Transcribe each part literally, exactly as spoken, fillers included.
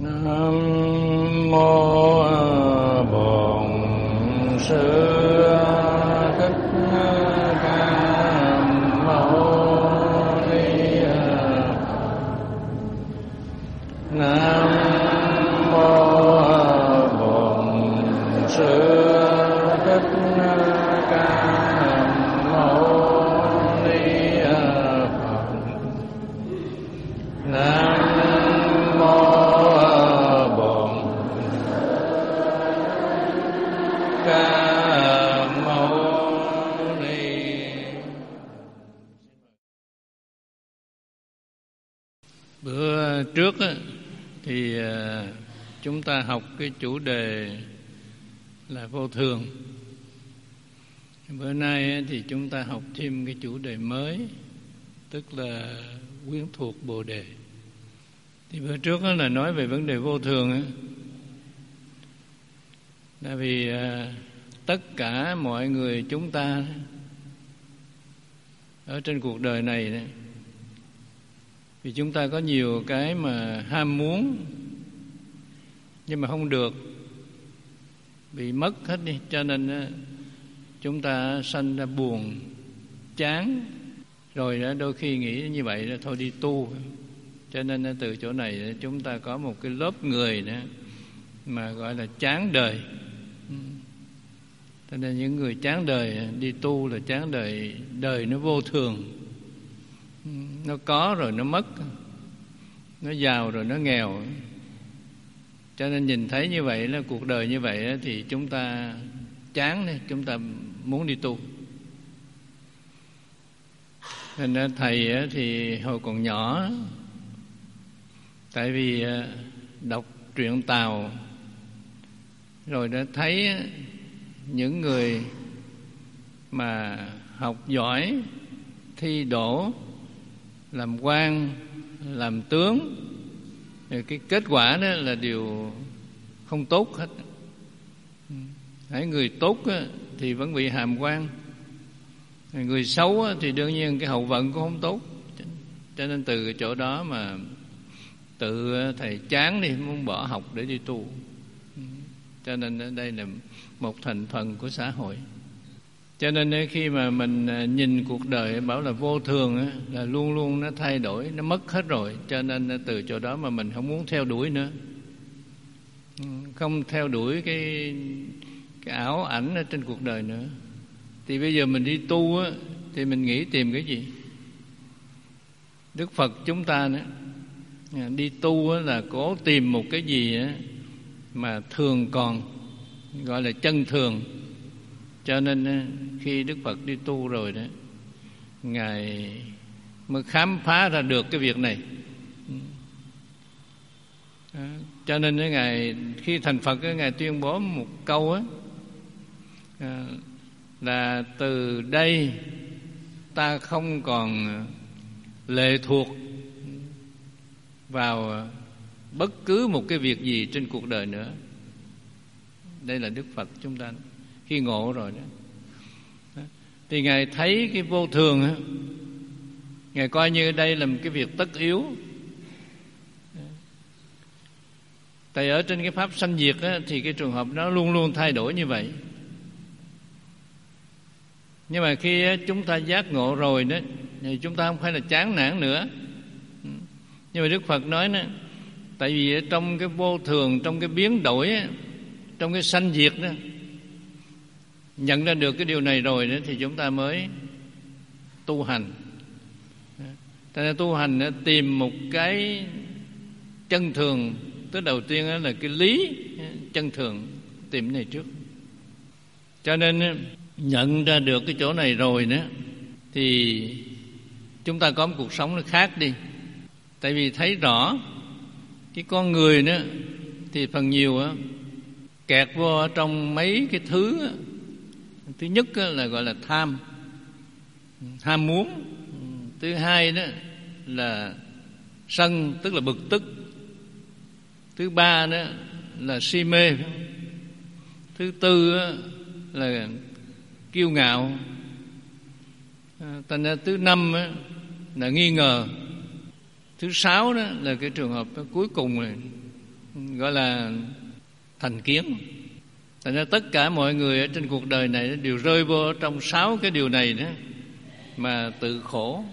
Nam mô Bổn Sư Thích Ca Mâu Ni Nam mô Bổn Sư Thích Ca Mâu Ni Phật. Nam Bữa trước á, thì à, chúng ta học cái chủ đề là vô thường. Bữa nay á, thì chúng ta học thêm cái chủ đề mới, tức là quyến thuộc Bồ Đề. Thì bữa trước á, là nói về vấn đề vô thường á. Tại vì à, tất cả mọi người chúng ta ở trên cuộc đời này đó, vì chúng ta có nhiều cái mà ham muốn nhưng mà không được, bị mất hết đi, cho nên chúng ta sanh ra buồn, chán, rồi đó đôi khi nghĩ như vậy là thôi đi tu. Cho nên từ chỗ này chúng ta có một cái lớp người đó mà gọi là chán đời. Cho nên những người chán đời đi tu là chán đời, đời nó vô thường. Nó có rồi nó mất, nó giàu rồi nó nghèo. Cho nên nhìn thấy như vậy là cuộc đời như vậy thì chúng ta chán đi, chúng ta muốn đi tu. Nên ra thầy thì hồi còn nhỏ, tại vì đọc truyện Tào rồi đã thấy những người mà học giỏi, thi đỗ, làm quan, làm tướng, rồi cái kết quả đó là điều không tốt hết. Hãy người tốt thì vẫn bị hàm quan, người xấu thì đương nhiên cái hậu vận cũng không tốt. Cho nên từ cái chỗ đó mà tự thầy chán đi, muốn bỏ học để đi tu. Cho nên đây là một thành phần của xã hội. Cho nên khi mà mình nhìn cuộc đời bảo là vô thường là luôn luôn nó thay đổi, nó mất hết rồi. Cho nên từ chỗ đó mà mình không muốn theo đuổi nữa, không theo đuổi cái, cái ảo ảnh ở trên cuộc đời nữa. Thì bây giờ mình đi tu á, thì mình nghĩ tìm cái gì? Đức Phật chúng ta nữa, đi tu á, là cố tìm một cái gì á, mà thường còn, gọi là chân thường. Cho nên khi Đức Phật đi tu rồi đó, Ngài mới khám phá ra được cái việc này. Cho nên Ngài khi thành Phật, Ngài tuyên bố một câu á, là từ đây ta không còn lệ thuộc vào bất cứ một cái việc gì trên cuộc đời nữa. Đây là Đức Phật chúng ta khi ngộ rồi đó, thì Ngài thấy cái vô thường á, Ngài coi như đây là một cái việc tất yếu. Tại ở trên cái pháp sanh diệt á, thì cái trường hợp nó luôn luôn thay đổi như vậy. Nhưng mà khi chúng ta giác ngộ rồi đó, thì chúng ta không phải là chán nản nữa. Nhưng mà Đức Phật nói đó, tại vì trong cái vô thường, trong cái biến đổi, trong cái sanh diệt đó, nhận ra được cái điều này rồi đó, thì chúng ta mới tu hành. Cho nên tu hành tìm một cái chân thường. Tức đầu tiên là cái lý chân thường, tìm cái này trước. Cho nên nhận ra được cái chỗ này rồi đó, thì chúng ta có một cuộc sống nó khác đi. Tại vì thấy rõ cái con người đó thì phần nhiều á, kẹt vô ở trong mấy cái thứ á. Thứ nhất á, là gọi là tham, ham muốn. Thứ hai đó là sân, tức là bực tức. Thứ ba đó là si mê. Thứ tư đó là kiêu ngạo. Thành ra thứ năm đó là nghi ngờ. Thứ sáu đó là cái trường hợp cuối cùng này gọi là thành kiến. Thành ra tất cả mọi người ở trên cuộc đời này đều rơi vô trong sáu cái điều này đó mà tự khổ.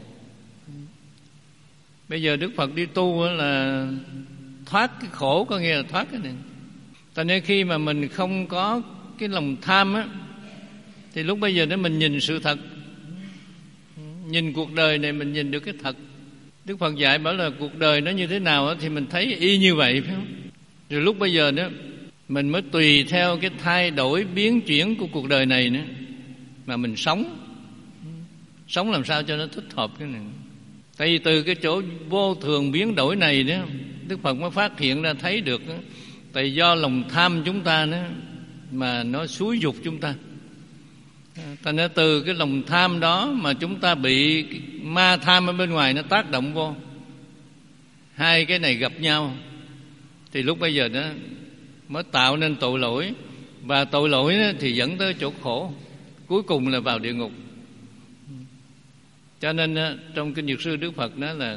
Bây giờ Đức Phật đi tu là thoát cái khổ, có nghĩa là thoát cái này. Thành nên khi mà mình không có cái lòng tham á, thì lúc bây giờ đó mình nhìn sự thật, nhìn cuộc đời này mình nhìn được cái thật. Đức Phật dạy bảo là cuộc đời nó như thế nào á, thì mình thấy y như vậy, phải không? Rồi lúc bây giờ đó mình mới tùy theo cái thay đổi biến chuyển của cuộc đời này nữa mà mình sống. Sống làm sao cho nó thích hợp cái này. Tại vì từ cái chỗ vô thường biến đổi này đó, Đức Phật mới phát hiện ra thấy được đó, tại do lòng tham chúng ta đó mà nó xúi dục chúng ta. Thành ra từ cái lòng tham đó mà chúng ta bị ma tham ở bên ngoài nó tác động vô, hai cái này gặp nhau, thì lúc bây giờ đó mới tạo nên tội lỗi. Và tội lỗi đó thì dẫn tới chỗ khổ, cuối cùng là vào địa ngục. Cho nên trong Kinh Dược Sư Đức Phật nói là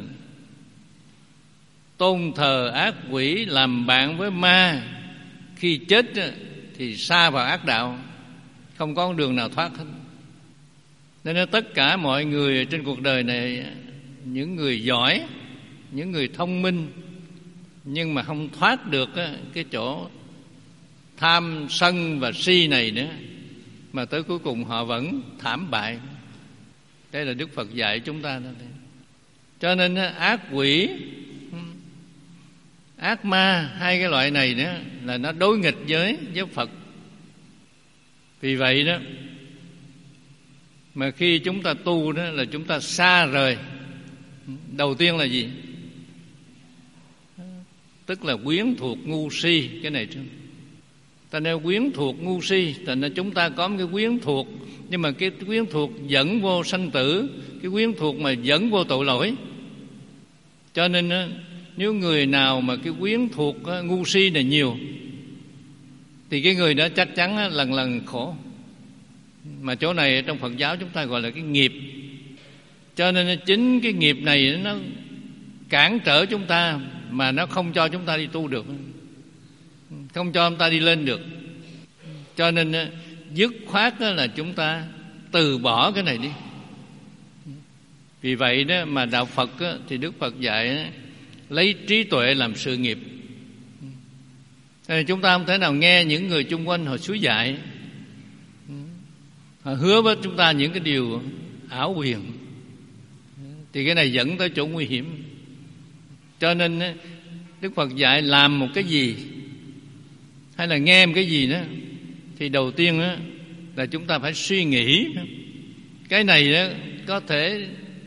tôn thờ ác quỷ làm bạn với ma, khi chết thì sa vào ác đạo, không có đường nào thoát hết. Nên tất cả mọi người trên cuộc đời này, những người giỏi, những người thông minh, nhưng mà không thoát được cái chỗ tham sân và si này nữa, mà tới cuối cùng họ vẫn thảm bại. Đây là Đức Phật dạy chúng ta đó. Cho nên ác quỷ, ác ma, hai cái loại này nữa là nó đối nghịch với với Phật. Vì vậy đó mà khi chúng ta tu đó là chúng ta xa rời. Đầu tiên là gì? Tức là quyến thuộc ngu si. Cái này ta nên quyến thuộc ngu si. Thành ra chúng ta có một cái quyến thuộc, nhưng mà cái quyến thuộc dẫn vô sanh tử, cái quyến thuộc mà dẫn vô tội lỗi. Cho nên nếu người nào mà cái quyến thuộc ngu si này nhiều thì cái người đó chắc chắn lần lần khổ. Mà chỗ này trong Phật giáo chúng ta gọi là cái nghiệp. Cho nên chính cái nghiệp này nó cản trở chúng ta, mà nó không cho chúng ta đi tu được, không cho chúng ta đi lên được. Cho nên dứt khoát là chúng ta từ bỏ cái này đi. Vì vậy đó mà đạo Phật thì Đức Phật dạy lấy trí tuệ làm sự nghiệp. Chúng ta không thể nào nghe những người chung quanh họ xúi dạy, họ hứa với chúng ta những cái điều ảo huyền, thì cái này dẫn tới chỗ nguy hiểm. Cho nên Đức Phật dạy làm một cái gì hay là nghe một cái gì đó, thì đầu tiên đó là chúng ta phải suy nghĩ cái này đó có thể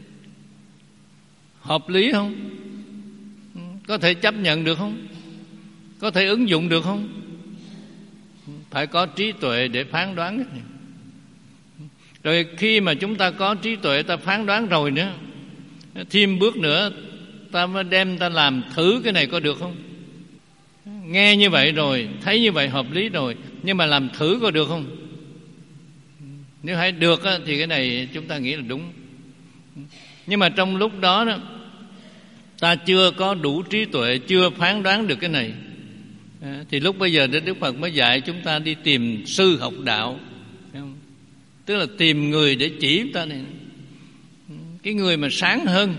hợp lý không, có thể chấp nhận được không, có thể ứng dụng được không. Phải có trí tuệ để phán đoán cái này. Rồi khi mà chúng ta có trí tuệ, ta phán đoán rồi nữa, thêm bước nữa ta mới đem ta làm thử cái này có được không. Nghe như vậy rồi, thấy như vậy hợp lý rồi, nhưng mà làm thử có được không. Nếu hay được thì cái này chúng ta nghĩ là đúng. Nhưng mà trong lúc đó, đó ta chưa có đủ trí tuệ, chưa phán đoán được cái này, thì lúc bây giờ Đức Phật mới dạy chúng ta đi tìm sư học đạo. Tức là tìm người để chỉ chúng ta này. Cái người mà sáng hơn,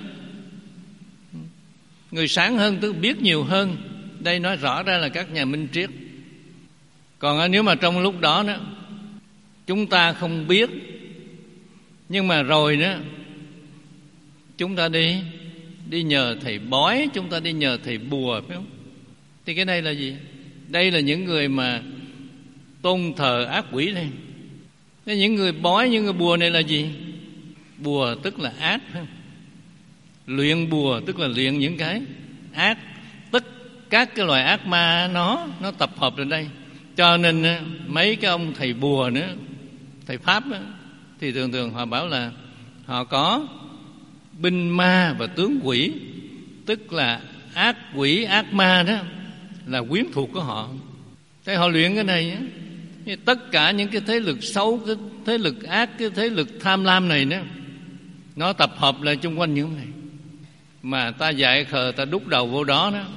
người sáng hơn tức biết nhiều hơn. Đây nói rõ ra là các nhà minh triết. Còn nếu mà trong lúc đó đó chúng ta không biết, nhưng mà rồi đó chúng ta đi Đi nhờ thầy bói, chúng ta đi nhờ thầy bùa, phải không? Thì cái này là gì? Đây là những người mà tôn thờ ác quỷ đây. Thế những người bói, những người bùa này là gì? Bùa tức là ác, phải không? Luyện bùa tức là luyện những cái ác. Tất các cái loài ác ma nó nó tập hợp lên đây. Cho nên mấy cái ông thầy bùa nữa, thầy Pháp đó, thì thường thường họ bảo là họ có binh ma và tướng quỷ. Tức là ác quỷ, ác ma đó là quyến thuộc của họ. Thế họ luyện cái này á, tất cả những cái thế lực xấu, cái thế lực ác, cái thế lực tham lam này đó, nó tập hợp lại chung quanh những này. Mà ta dạy khờ, ta đúc đầu vô đó đó,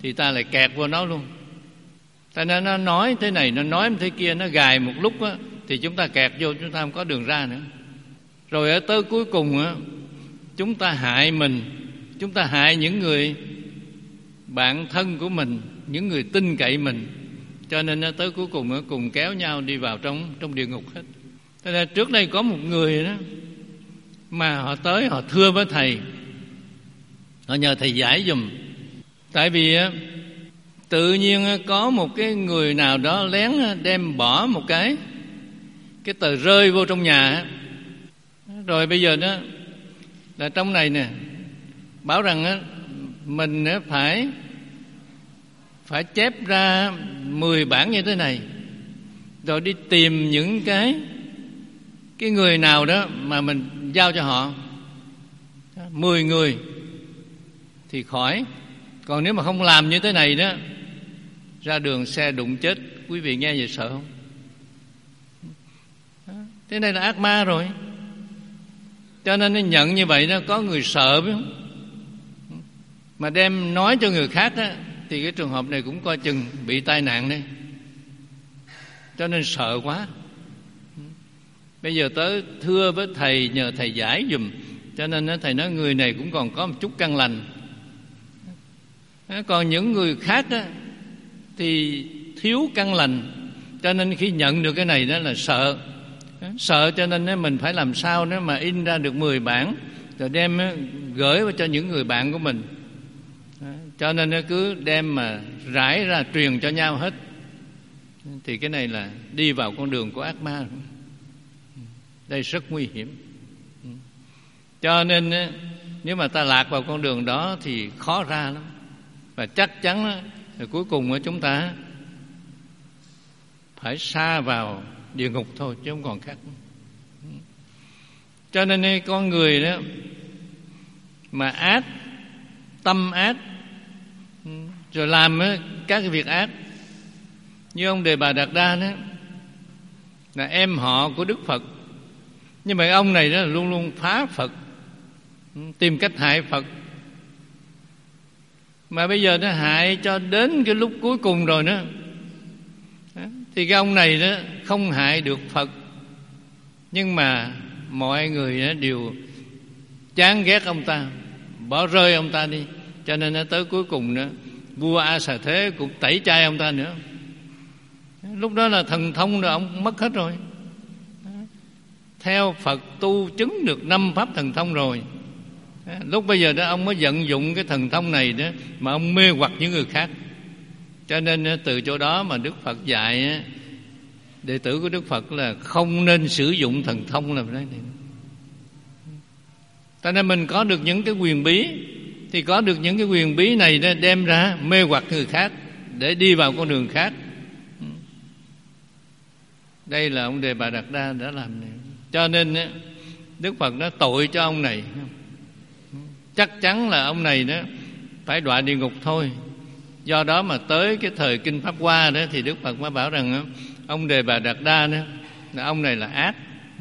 thì ta lại kẹt vô nó luôn. Ta nên nó nói thế này, nó nói thế kia, nó gài một lúc á, thì chúng ta kẹt vô, chúng ta không có đường ra nữa. Rồi ở tới cuối cùng á, chúng ta hại mình, chúng ta hại những người bạn thân của mình, những người tin cậy mình. Cho nên tới cuối cùng á, cùng kéo nhau đi vào trong trong địa ngục hết. Thế nên trước đây có một người đó mà họ tới họ thưa với thầy, họ nhờ thầy giải giùm. Tại vì á, tự nhiên có một cái người nào đó lén đem bỏ một cái cái tờ rơi vô trong nhà. Rồi bây giờ đó là trong này nè, bảo rằng á, mình phải phải chép ra mười bản như thế này, rồi đi tìm những cái cái người nào đó mà mình giao cho họ, mười người thì khỏi. Còn nếu mà không làm như thế này đó, ra đường xe đụng chết. Quý vị nghe vậy sợ không? Thế này là ác ma rồi. Cho nên nó nhận như vậy đó, có người sợ biết không? Mà đem nói cho người khác đó, thì cái trường hợp này cũng coi chừng bị tai nạn đấy. Cho nên sợ quá. Bây giờ tới thưa với thầy, nhờ thầy giải dùm. Cho nên thầy nói người này cũng còn có một chút căn lành. Còn những người khác đó, thì thiếu căn lành. Cho nên khi nhận được cái này đó là sợ. Sợ cho nên mình phải làm sao đó mà in ra được mười bản, rồi đem gửi cho những người bạn của mình. Cho nên nó cứ đem mà rải ra truyền cho nhau hết. Thì cái này là đi vào con đường của ác ma. Đây rất nguy hiểm. Cho nên nếu mà ta lạc vào con đường đó thì khó ra lắm. Và chắc chắn là cuối cùng chúng ta phải sa vào địa ngục thôi, chứ không còn khác. Cho nên con người đó mà ác, tâm ác, rồi làm các cái việc ác, như ông Đề Bà Đạt Đa đó là em họ của Đức Phật, nhưng mà ông này đó là luôn luôn phá Phật, tìm cách hại Phật. Mà bây giờ nó hại cho đến cái lúc cuối cùng rồi đó, thì cái ông này đó không hại được Phật, nhưng mà mọi người đó đều chán ghét ông ta, bỏ rơi ông ta đi. Cho nên nó tới cuối cùng đó, vua A Xà Thế cũng tẩy chay ông ta nữa. Lúc đó là thần thông rồi ông mất hết rồi. Theo Phật tu chứng được năm pháp thần thông rồi. Lúc bây giờ đó ông mới vận dụng cái thần thông này đó mà ông mê hoặc những người khác. Cho nên từ chỗ đó mà Đức Phật dạy đệ tử của Đức Phật là không nên sử dụng thần thông làm đấy. Cho nên mình có được những cái quyền bí, thì có được những cái quyền bí này đó đem ra mê hoặc người khác để đi vào con đường khác. Đây là ông Đề Bà Đạt Đa đã làm này. Cho nên Đức Phật đã tội cho ông này. Chắc chắn là ông này đó phải đọa địa ngục thôi. Do đó mà tới cái thời Kinh Pháp Hoa đó thì Đức Phật mới bảo rằng ông Đề Bà Đạt Đa đó, là ông này là ác.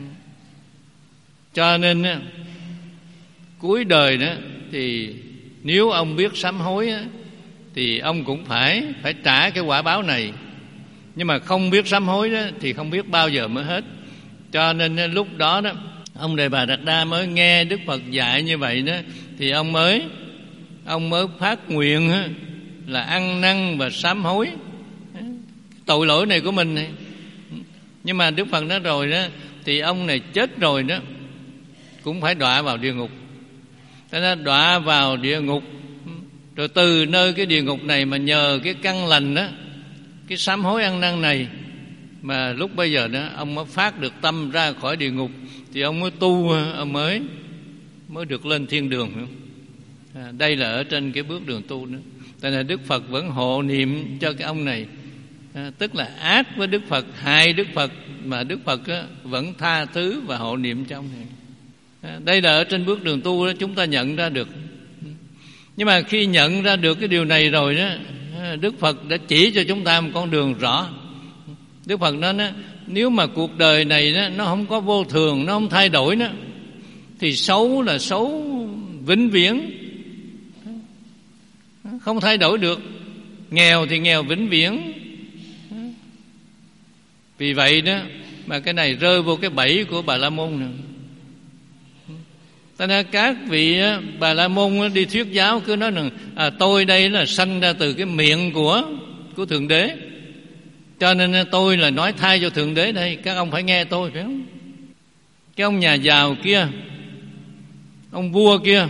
Cho nên cuối đời đó thì nếu ông biết sám hối thì ông cũng phải phải trả cái quả báo này. Nhưng mà không biết sám hối đó thì không biết bao giờ mới hết. Cho nên lúc đó đó ông Đề Bà Đạt Đa mới nghe Đức Phật dạy như vậy đó, thì ông mới ông mới phát nguyện là ăn năn và sám hối tội lỗi này của mình này. Nhưng mà Đức Phật nói rồi đó, thì ông này chết rồi đó cũng phải đọa vào địa ngục. Thế nên đọa vào địa ngục, rồi từ nơi cái địa ngục này mà nhờ cái căn lành đó, cái sám hối ăn năn này, mà lúc bây giờ đó ông mới phát được tâm ra khỏi địa ngục, thì ông mới tu, ông mới mới được lên thiên đường nữa. À, đây là ở trên cái bước đường tu nữa. Tại là Đức Phật vẫn hộ niệm cho cái ông này, à, tức là ác với Đức Phật, hại Đức Phật, mà Đức Phật á, vẫn tha thứ và hộ niệm cho ông này. À, đây là ở trên bước đường tu đó chúng ta nhận ra được. Nhưng mà khi nhận ra được cái điều này rồi đó, Đức Phật đã chỉ cho chúng ta một con đường rõ. Đức Phật nói đó, nếu mà cuộc đời này đó, nó không có vô thường, nó không thay đổi đó, thì xấu là xấu vĩnh viễn, không thay đổi được. nghèo thì nghèo vĩnh viễn. Vì vậy đó mà cái này rơi vô cái bẫy của Bà La Môn nữa. Cho nên các vị Bà La Môn đi thuyết giáo cứ nói rằng à, tôi đây là sanh ra từ cái miệng của của Thượng Đế, cho nên tôi là nói thay cho Thượng Đế đây, các ông phải nghe tôi, phải không? Cái ông nhà giàu kia, ông vua kia,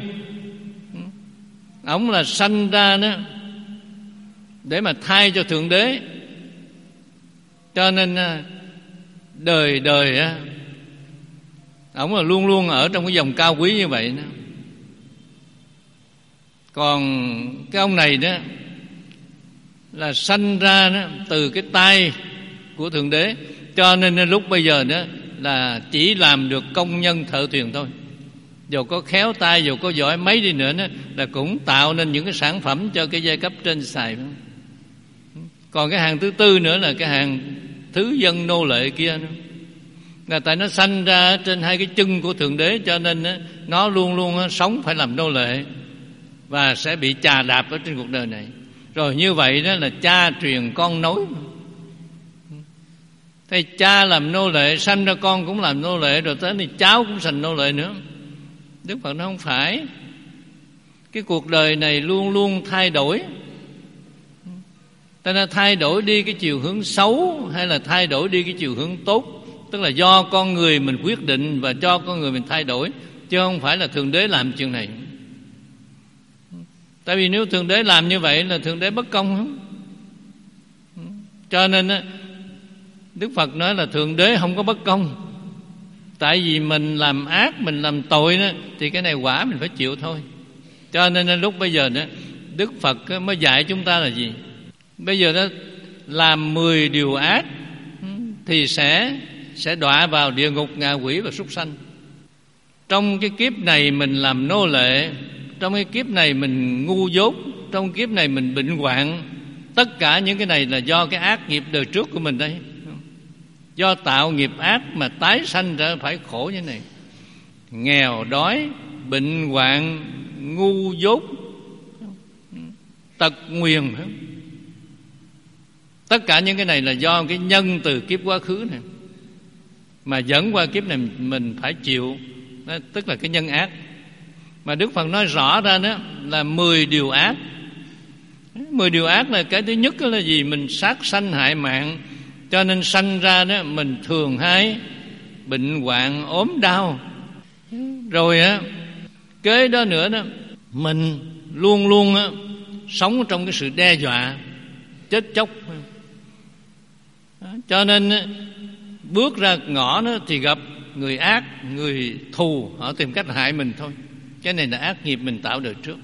ông là sanh ra đó để mà thay cho Thượng Đế, cho nên đời đời á ông là luôn luôn ở trong cái dòng cao quý như vậy đó. Còn cái ông này đó là sanh ra đó từ cái tay của Thượng Đế, cho nên lúc bây giờ đó là chỉ làm được công nhân thợ thuyền thôi. Dù có khéo tay, dù có giỏi mấy đi nữa đó, là cũng tạo nên những cái sản phẩm cho cái giai cấp trên xài. Còn cái hàng thứ tư nữa là cái hàng thứ dân nô lệ kia nữa. Là tại nó sanh ra trên hai cái chân của Thượng Đế, cho nên nó luôn luôn sống phải làm nô lệ và sẽ bị chà đạp ở trên cuộc đời này. Rồi như vậy đó là cha truyền con nối. Thế cha làm nô lệ, sanh ra con cũng làm nô lệ, rồi tới thì cháu cũng thành nô lệ nữa. Đức Phật nói không phải. Cái cuộc đời này luôn luôn thay đổi. Ta đã thay đổi đi cái chiều hướng xấu hay là thay đổi đi cái chiều hướng tốt, tức là do con người mình quyết định và cho con người mình thay đổi, chứ không phải là Thượng Đế làm chuyện này. Tại vì nếu Thượng Đế làm như vậy là Thượng Đế bất công không? Cho nên Đức Phật nói là Thượng Đế không có bất công. Tại vì mình làm ác, mình làm tội đó, thì cái này quả mình phải chịu thôi. Cho nên lúc bây giờ đó Đức Phật mới dạy chúng ta là gì? Bây giờ đó làm mười điều ác thì sẽ sẽ đọa vào địa ngục, ngạ quỷ và súc sanh. Trong cái kiếp này mình làm nô lệ, trong cái kiếp này mình ngu dốt, trong kiếp này mình bệnh hoạn. Tất cả những cái này là do cái ác nghiệp đời trước của mình đây. Do tạo nghiệp ác mà tái sanh ra phải khổ như này. Nghèo, đói, bệnh hoạn, ngu dốt, tật nguyền. Tất cả những cái này là do cái nhân từ kiếp quá khứ này mà dẫn qua kiếp này mình phải chịu. Đó, tức là cái nhân ác. Mà Đức Phật nói rõ ra đó là mười điều ác. Mười điều ác là cái thứ nhất là gì? Mình sát sanh hại mạng, cho nên sanh ra đó mình thường hay bệnh hoạn ốm đau. Rồi á, kế đó nữa đó, mình luôn luôn á, sống trong cái sự đe dọa chết chóc. Cho nên bước ra ngõ đó thì gặp người ác, người thù, họ tìm cách hại mình thôi. Cái này là ác nghiệp mình tạo đời trước.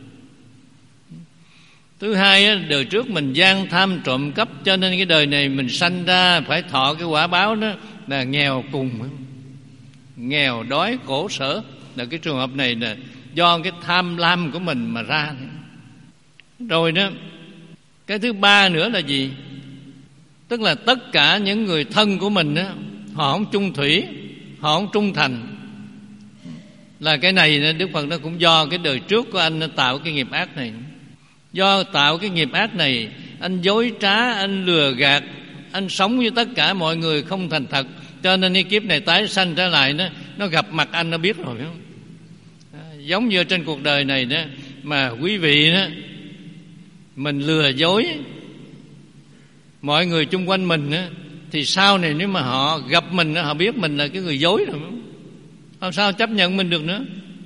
Thứ hai, đời trước mình gian tham trộm cắp, cho nên cái đời này mình sanh ra phải thọ cái quả báo đó là nghèo cùng, nghèo đói khổ sở. Là cái trường hợp này là do cái tham lam của mình mà ra. Rồi đó, cái thứ ba nữa là gì? Tức là tất cả những người thân của mình đó, họ không chung thủy, họ không trung thành. Là cái này Đức Phật nó cũng do cái đời trước của anh nó tạo cái nghiệp ác này. Do tạo cái nghiệp ác này, anh dối trá, anh lừa gạt, anh sống với tất cả mọi người không thành thật, cho nên cái kiếp này tái sanh trở lại đó, nó gặp mặt anh nó biết rồi, phải không? À, giống như trên cuộc đời này đó, mà quý vị đó mình lừa dối mọi người chung quanh mình đó, thì sau này nếu mà họ gặp mình đó, họ biết mình là cái người dối rồi, không sao chấp nhận mình được nữa.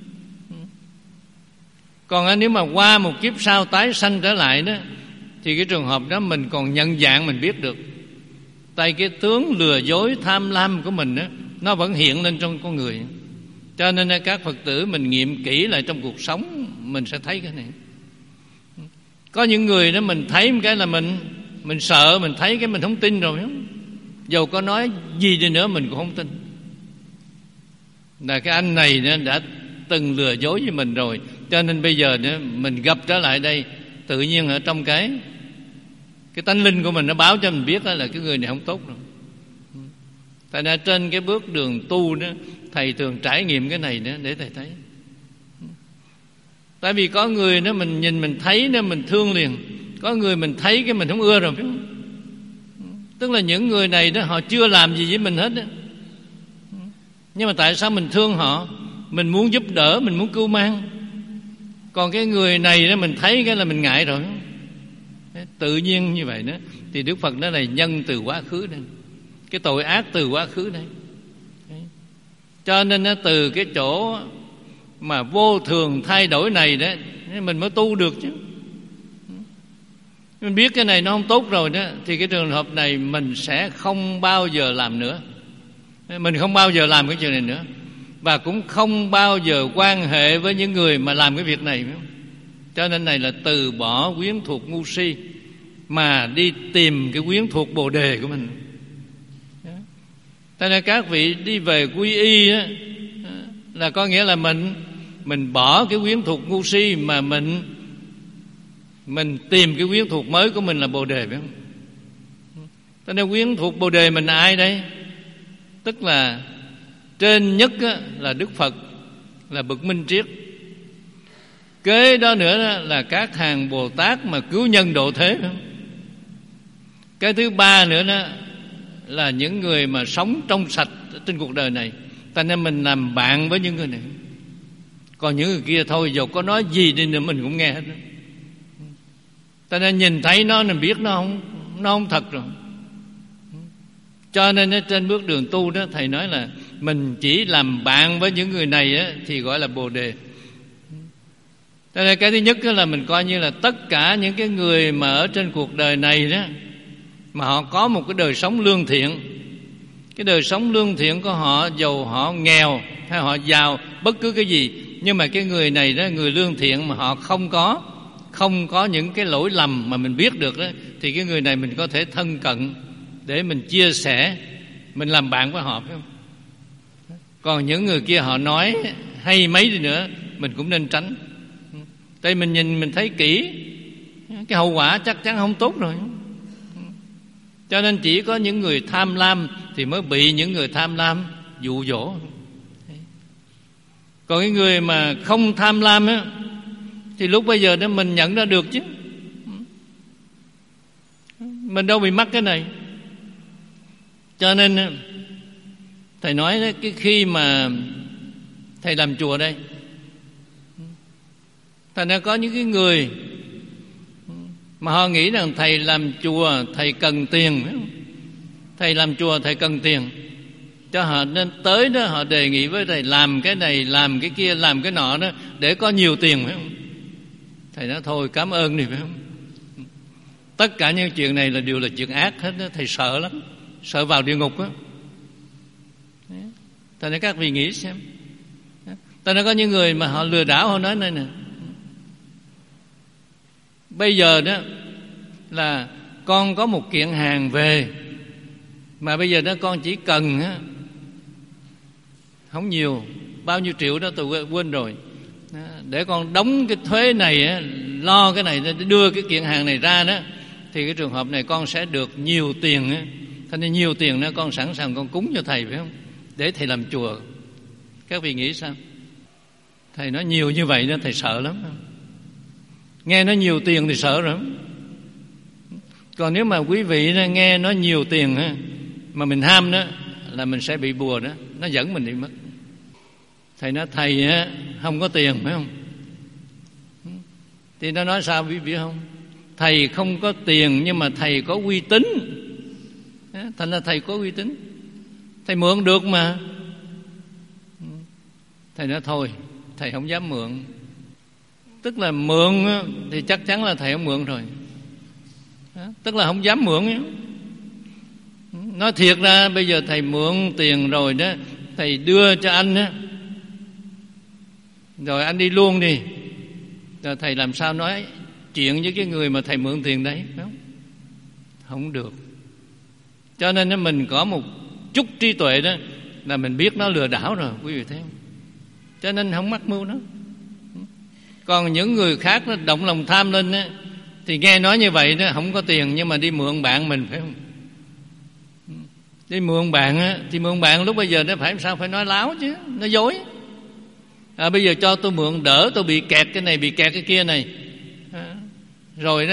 Còn nếu mà qua một kiếp sau tái sanh trở lại đó, thì cái trường hợp đó mình còn nhận dạng, mình biết được. Tại cái tướng lừa dối tham lam của mình đó, nó vẫn hiện lên trong con người. Cho nên các Phật tử mình nghiệm kỹ lại trong cuộc sống, mình sẽ thấy cái này. Có những người đó mình thấy một cái là mình Mình sợ, mình thấy cái mình không tin rồi. Dầu có nói gì đi nữa mình cũng không tin. Là cái anh này đã từng lừa dối với mình rồi, cho nên bây giờ mình gặp trở lại đây, tự nhiên ở trong cái Cái tánh linh của mình nó báo cho mình biết là cái người này không tốt rồi. Tại ra trên cái bước đường tu đó, thầy thường trải nghiệm cái này nữa để thầy thấy. Tại vì có người đó mình nhìn mình thấy đó mình thương liền. Có người mình thấy cái mình không ưa rồi, phải không? Tức là những người này đó họ chưa làm gì với mình hết đó. Nhưng mà tại sao mình thương họ, mình muốn giúp đỡ, mình muốn cưu mang. Còn cái người này đó mình thấy cái là mình ngại rồi. Tự nhiên như vậy đó. Thì Đức Phật nói là nhân từ quá khứ đây, cái tội ác từ quá khứ đây. Cho nên nó từ cái chỗ mà vô thường thay đổi này đó mình mới tu được chứ. Mình biết cái này nó không tốt rồi đó, thì cái trường hợp này mình sẽ không bao giờ làm nữa. Mình không bao giờ làm cái chuyện này nữa, và cũng không bao giờ quan hệ với những người mà làm cái việc này. Cho nên này là từ bỏ quyến thuộc ngu si mà đi tìm cái quyến thuộc Bồ Đề của mình. Cho nên các vị đi về quy y đó, là có nghĩa là mình mình bỏ cái quyến thuộc ngu si mà mình mình tìm cái quyến thuộc mới của mình là Bồ Đề, phải không? Cho nên quyến thuộc Bồ Đề mình là ai đây? Tức là trên nhất là Đức Phật, là bậc minh triết. Kế đó nữa là các hàng Bồ Tát mà cứu nhân độ thế. Cái thứ ba nữa đó là những người mà sống trong sạch trên cuộc đời này. Cho nên mình làm bạn với những người này. Còn những người kia thôi, dù có nói gì đi nữa mình cũng nghe hết. Cho nên nhìn thấy nó mình biết nó không, nó không thật rồi. Cho nên trên bước đường tu đó, Thầy nói là mình chỉ làm bạn với những người này á, thì gọi là Bồ Đề. Cho nên cái thứ nhất là mình coi như là tất cả những cái người mà ở trên cuộc đời này đó, mà họ có một cái đời sống lương thiện. Cái đời sống lương thiện của họ, dầu họ nghèo hay họ giàu, bất cứ cái gì, nhưng mà cái người này đó, người lương thiện mà họ không có Không có những cái lỗi lầm mà mình biết được đó, thì cái người này mình có thể thân cận để mình chia sẻ, mình làm bạn với họ, phải không? Còn những người kia họ nói hay mấy đi nữa mình cũng nên tránh. Tại mình nhìn mình thấy kỹ, cái hậu quả chắc chắn không tốt rồi. Cho nên chỉ có những người tham lam thì mới bị những người tham lam dụ dỗ. Còn cái người mà không tham lam á, thì lúc bây giờ đó mình nhận ra được chứ. Mình đâu bị mắc cái này. Cho nên Thầy nói đó, cái khi mà Thầy làm chùa đây, thành ra có những cái người mà họ nghĩ rằng Thầy làm chùa Thầy cần tiền. Thầy làm chùa Thầy cần tiền, cho họ nên tới đó họ đề nghị với Thầy làm cái này, làm cái kia, làm cái nọ đó để có nhiều tiền, phải không? Thầy nói thôi cảm ơn đi, phải không? Tất cả những chuyện này là đều là chuyện ác hết đó. Thầy sợ lắm, sợ vào địa ngục á. Thầy nói các vị nghĩ xem. Tại nó có những người mà họ lừa đảo, họ nói này nè, bây giờ đó là con có một kiện hàng về, mà bây giờ đó con chỉ cần á, không nhiều, bao nhiêu triệu đó tôi quên rồi, để con đóng cái thuế này á, lo cái này, để đưa cái kiện hàng này ra đó, thì cái trường hợp này con sẽ được nhiều tiền á. Thế nên nhiều tiền đó con sẵn sàng con cúng cho Thầy, phải không? Để Thầy làm chùa. Các vị nghĩ sao? Thầy nói nhiều như vậy đó Thầy sợ lắm. Nghe nói nhiều tiền thì sợ rồi. Còn nếu mà quý vị đó, nghe nói nhiều tiền ha, mà mình ham đó, là mình sẽ bị bùa đó, nó dẫn mình đi mất. Thầy nói Thầy á, không có tiền, phải không? Thì nó nói sao quý vị không? Thầy không có tiền nhưng mà Thầy có uy tín. Thành ra Thầy có uy tín, Thầy mượn được mà. Thầy nói thôi Thầy không dám mượn. Tức là mượn thì chắc chắn là Thầy không mượn rồi. Tức là không dám mượn. Nói thiệt ra bây giờ Thầy mượn tiền rồi đó, Thầy đưa cho anh đó, rồi anh đi luôn đi, rồi Thầy làm sao nói chuyện với cái người mà Thầy mượn tiền đấy, phải không? Không được. Cho nên mình có một chút trí tuệ đó là mình biết nó lừa đảo rồi, quý vị thấy không? Cho nên không mắc mưu nó. Còn những người khác nó động lòng tham lên á, thì nghe nói như vậy đó, không có tiền nhưng mà đi mượn bạn mình, phải không? Đi mượn bạn á, thì mượn bạn lúc bây giờ nó phải sao? Phải nói láo chứ, nó dối. À, bây giờ cho tôi mượn đỡ tôi bị kẹt cái này, bị kẹt cái kia này. À, rồi đó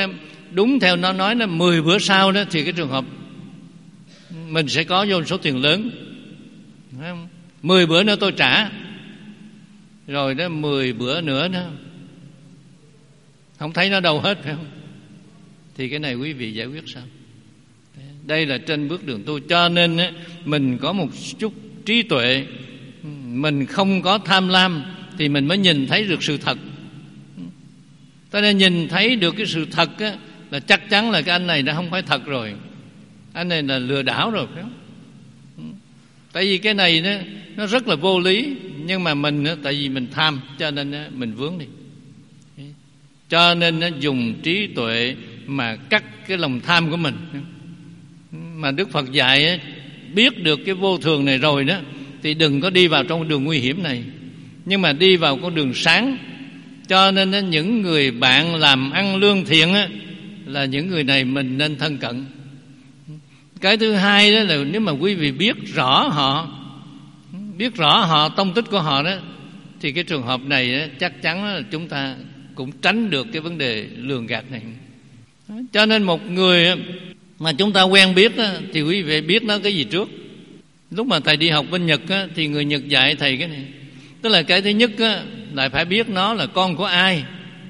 đúng theo nó nói là mười bữa sau đó thì cái trường hợp mình sẽ có vô số tiền lớn, phải không? mười bữa nữa tôi trả, rồi đó mười bữa nữa đó không thấy nó đâu hết, phải không? Thì cái này quý vị giải quyết sao? Đây là trên bước đường tu. Cho nên á, mình có một chút trí tuệ, mình không có tham lam, thì mình mới nhìn thấy được sự thật. Cho nên nhìn thấy được cái sự thật á, là chắc chắn là cái anh này đã không phải thật rồi, anh này là lừa đảo rồi, phải không? Tại vì cái này nó, nó rất là vô lý, nhưng mà mình á, tại vì mình tham cho nên á, mình vướng đi. Cho nên nó dùng trí tuệ mà cắt cái lòng tham của mình. Mà Đức Phật dạy á, biết được cái vô thường này rồi đó thì đừng có đi vào trong đường nguy hiểm này, nhưng mà đi vào con đường sáng. Cho nên á, những người bạn làm ăn lương thiện á, là những người này mình nên thân cận. Cái thứ hai đó là nếu mà quý vị biết rõ họ, biết rõ họ tông tích của họ đó, thì cái trường hợp này đó, chắc chắn là chúng ta cũng tránh được cái vấn đề lường gạt này. Cho nên một người mà chúng ta quen biết đó, thì quý vị biết nó cái gì trước. Lúc mà thầy đi học bên Nhật đó, thì người Nhật dạy thầy cái này, tức là cái thứ nhất đó, là phải biết nó là con của ai,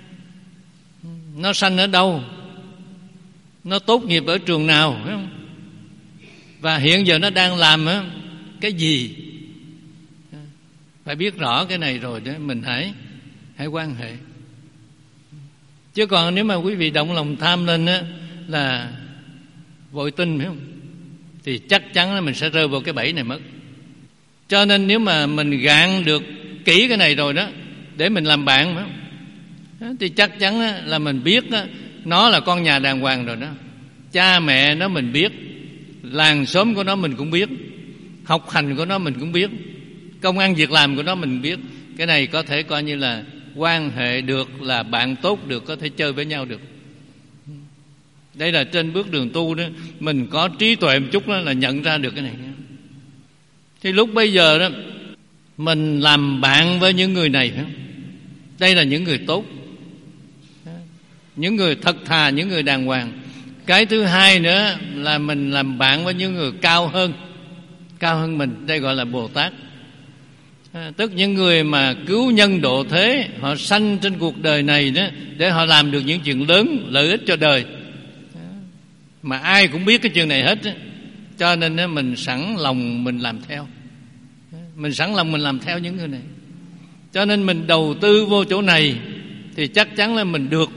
nó sanh ở đâu, nó tốt nghiệp ở trường nào, phải không? Và hiện giờ nó đang làm á, cái gì. Phải biết rõ cái này rồi đó mình hãy hãy quan hệ. Chứ còn nếu mà quý vị động lòng tham lên á, là vội tin, phải không? Thì chắc chắn là mình sẽ rơi vào cái bẫy này mất. Cho nên nếu mà mình gạn được kỹ cái này rồi đó, để mình làm bạn, phải không? Thì chắc chắn là mình biết đó, nó là con nhà đàng hoàng rồi đó. Cha mẹ nó mình biết, làng xóm của nó mình cũng biết, học hành của nó mình cũng biết, công ăn việc làm của nó mình biết. Cái này có thể coi như là quan hệ được, là bạn tốt được, có thể chơi với nhau được. Đây là trên bước đường tu đó, mình có trí tuệ một chút đó là nhận ra được cái này. Thì lúc bây giờ đó mình làm bạn với những người này, phải không? Đây là những người tốt, những người thật thà, những người đàng hoàng. Cái thứ hai nữa là mình làm bạn với những người cao hơn, cao hơn mình. Đây gọi là Bồ Tát. À, tức những người mà cứu nhân độ thế, họ sanh trên cuộc đời này đó để họ làm được những chuyện lớn, lợi ích cho đời, mà ai cũng biết cái chuyện này hết. Cho nên đó, mình sẵn lòng mình làm theo, mình sẵn lòng mình làm theo những người này. Cho nên mình đầu tư vô chỗ này thì chắc chắn là mình được.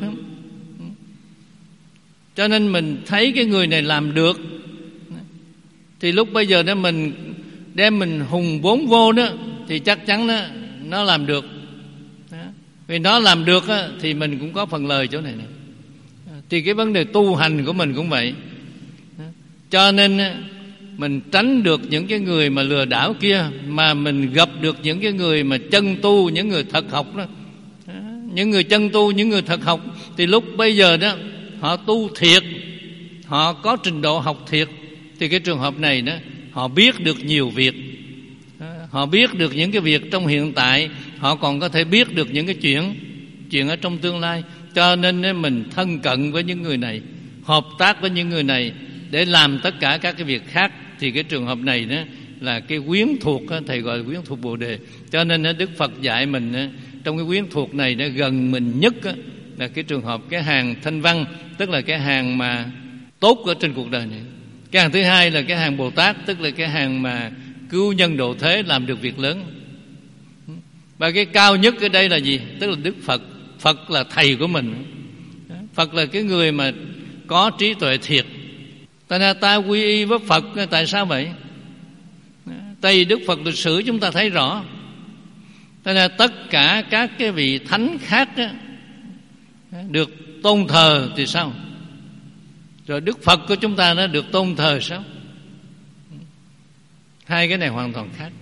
Cho nên mình thấy cái người này làm được, thì lúc bây giờ đó mình đem mình hùng vốn vô đó, thì chắc chắn đó, nó làm được. Vì nó làm được đó, thì mình cũng có phần lời chỗ này này. Thì cái vấn đề tu hành của mình cũng vậy. Cho nên mình tránh được những cái người mà lừa đảo kia, mà mình gặp được những cái người mà chân tu, những người thật học đó. Những người chân tu, những người thật học, thì lúc bây giờ đó họ tu thiệt, họ có trình độ học thiệt, thì cái trường hợp này đó họ biết được nhiều việc, họ biết được những cái việc trong hiện tại, họ còn có thể biết được những cái chuyện chuyện ở trong tương lai. Cho nên mình thân cận với những người này, hợp tác với những người này để làm tất cả các cái việc khác. Thì cái trường hợp này đó là cái quyến thuộc, thầy gọi là quyến thuộc Bồ Đề. Cho nên Đức Phật dạy mình trong cái quyến thuộc này nó gần mình nhất là cái trường hợp cái hàng thanh văn, tức là cái hàng mà tốt ở trên cuộc đời này. Cái hàng thứ hai là cái hàng Bồ Tát, tức là cái hàng mà cứu nhân độ thế, làm được việc lớn. Và cái cao nhất ở đây là gì? Tức là Đức Phật. Phật là thầy của mình. Phật là cái người mà có trí tuệ thiệt. Tại nên ta quy y với Phật. Tại sao vậy? Tại vì Đức Phật lịch sử chúng ta thấy rõ. Tại nên tất cả các cái vị thánh khác đó, được tôn thờ thì sao? Rồi Đức Phật của chúng ta nó được tôn thờ sao? Hai cái này hoàn toàn khác.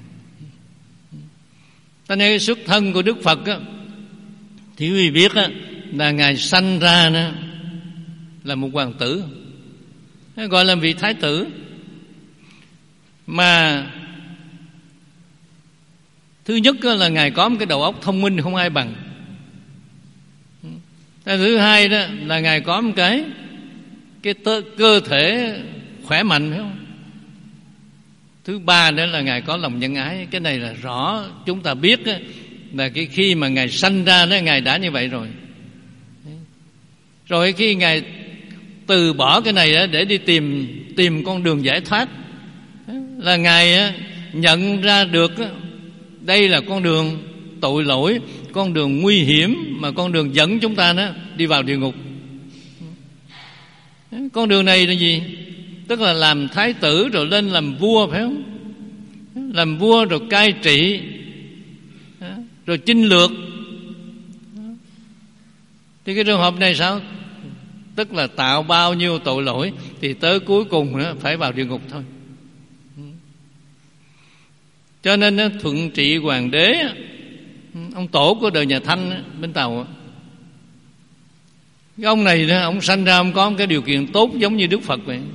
Cho nên cái xuất thân của Đức Phật á, thì quý vị biết á, là Ngài sanh ra đó, là một hoàng tử, gọi là vị thái tử. Mà thứ nhất là Ngài có một cái đầu óc thông minh không ai bằng. Thứ hai đó là Ngài có một cái cái tơ, cơ thể khỏe mạnh, phải không? Thứ ba nữa là Ngài có lòng nhân ái. Cái này là rõ, chúng ta biết á, là cái khi mà Ngài sanh ra đó, Ngài đã như vậy rồi. Rồi khi Ngài từ bỏ cái này đó để đi tìm tìm con đường giải thoát, là Ngài nhận ra được đây là con đường tội lỗi, con đường nguy hiểm, mà con đường dẫn chúng ta đó đi vào địa ngục. Con đường này là gì? Tức là làm thái tử rồi lên làm vua, phải không? Làm vua rồi cai trị, rồi chinh lược. Thì cái trường hợp này sao? Tức là tạo bao nhiêu tội lỗi thì tới cuối cùng đó phải vào địa ngục thôi. Cho nên đó, Thuận Trị Hoàng đế, ông tổ của đời nhà Thanh bên Tàu, cái ông này đó, ông sanh ra ông có một cái điều kiện tốt giống như Đức Phật vậy.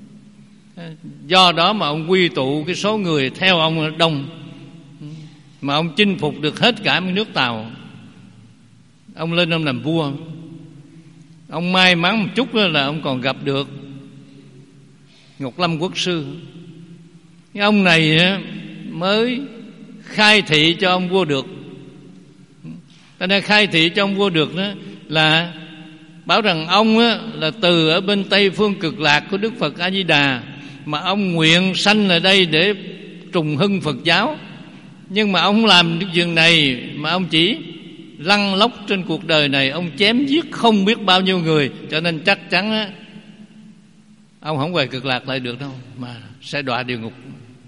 Do đó mà ông quy tụ cái số người theo ông đông, mà ông chinh phục được hết cả mấy nước Tàu. Ông lên ông làm vua. Ông may mắn một chút là ông còn gặp được Ngọc Lâm Quốc sư. Cái ông này mới khai thị cho ông vua được. Ta nên khai thị cho ông vua được đó là bảo rằng ông là từ ở bên Tây phương cực lạc của Đức Phật A Di Đà, mà ông nguyện sanh ở đây để trùng hưng Phật giáo. Nhưng mà ông không làm cái chuyện này, mà ông chỉ lăn lóc trên cuộc đời này, ông chém giết không biết bao nhiêu người. Cho nên chắc chắn á, ông không về cực lạc lại được đâu, mà sẽ đọa địa ngục.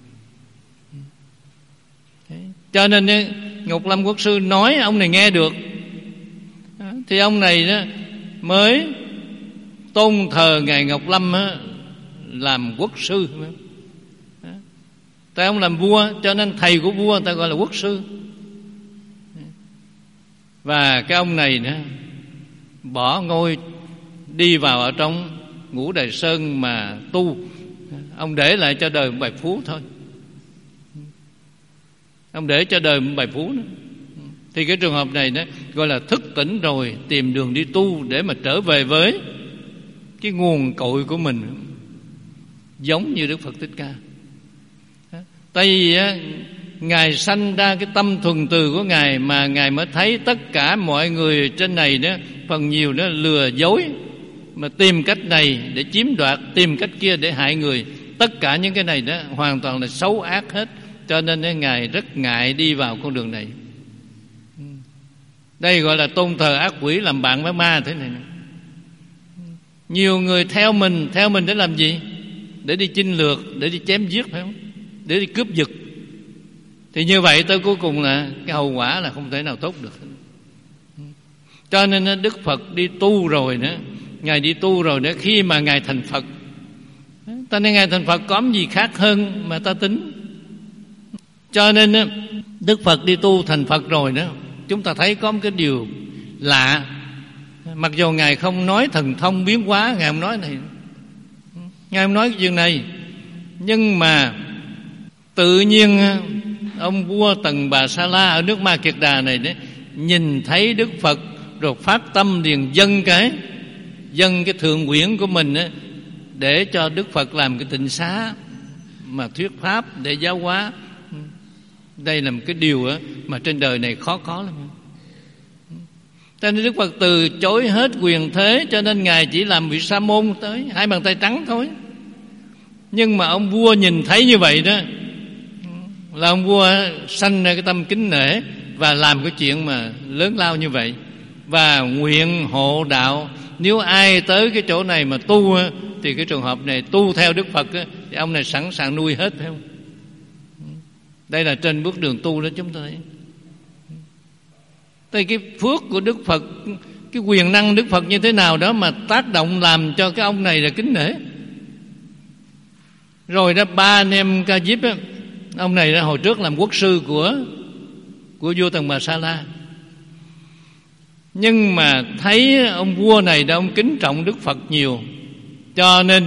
Cho nên Ngọc Lâm Quốc sư nói ông này nghe được, thì ông này đó mới tôn thờ Ngài Ngọc Lâm á, làm quốc sư. Tại ông làm vua, cho nên thầy của vua người ta gọi là quốc sư. Và cái ông này nữa bỏ ngôi đi vào ở trong Ngũ Đài Sơn mà tu. Ông để lại cho đời một bài phú thôi. Ông để cho đời một bài phú nữa. Thì cái trường hợp này đó gọi là thức tỉnh rồi, tìm đường đi tu để mà trở về với cái nguồn cội của mình, giống như Đức Phật Thích Ca. Tại vì á, Ngài sanh ra cái tâm thuần từ của Ngài, mà Ngài mới thấy tất cả mọi người trên này đó phần nhiều đó lừa dối, mà tìm cách này để chiếm đoạt, tìm cách kia để hại người. Tất cả những cái này đó hoàn toàn là xấu ác hết. Cho nên đó, Ngài rất ngại đi vào con đường này. Đây gọi là tôn thờ ác quỷ, làm bạn với ma thế này. Nhiều người theo mình, theo mình để làm gì? Để đi chinh lược, để đi chém giết, phải không? Để đi cướp giật. Thì như vậy tới cuối cùng là cái hậu quả là không thể nào tốt được. Cho nên Đức Phật đi tu rồi nữa, Ngài đi tu rồi nữa, khi mà Ngài thành Phật, ta nên Ngài thành Phật có gì khác hơn mà ta tính. Cho nên Đức Phật đi tu thành Phật rồi đó, chúng ta thấy có một cái điều lạ. Mặc dù Ngài không nói thần thông biến hóa, Ngài không nói này, Ngài không nói cái chuyện này, nhưng mà tự nhiên ông vua Tần Bà Sa La ở nước Ma Kiệt Đà này đấy, nhìn thấy Đức Phật rồi phát tâm liền dâng cái dâng cái thượng quyển của mình ấy, để cho Đức Phật làm cái tịnh xá mà thuyết pháp để giáo hóa. Đây là một cái điều á, mà trên đời này khó có lắm. Cho nên Đức Phật từ chối hết quyền thế, cho nên Ngài chỉ làm vị sa môn tới hai bàn tay trắng thôi. Nhưng mà ông vua nhìn thấy như vậy đó, là ông vua sanh ra cái tâm kính nể và làm cái chuyện mà lớn lao như vậy, và nguyện hộ đạo. Nếu ai tới cái chỗ này mà tu thì cái trường hợp này tu theo Đức Phật thì ông này sẵn sàng nuôi hết, phải không? Đây là trên bước đường tu đó chúng ta thấy. Tại cái phước của Đức Phật, cái quyền năng Đức Phật như thế nào đó mà tác động làm cho cái ông này là kính nể. Rồi đó ba anh em Ca Diếp á, ông này hồi trước làm quốc sư của của vua Tần Bà Sa La, nhưng mà thấy ông vua này đó, ông kính trọng Đức Phật nhiều, cho nên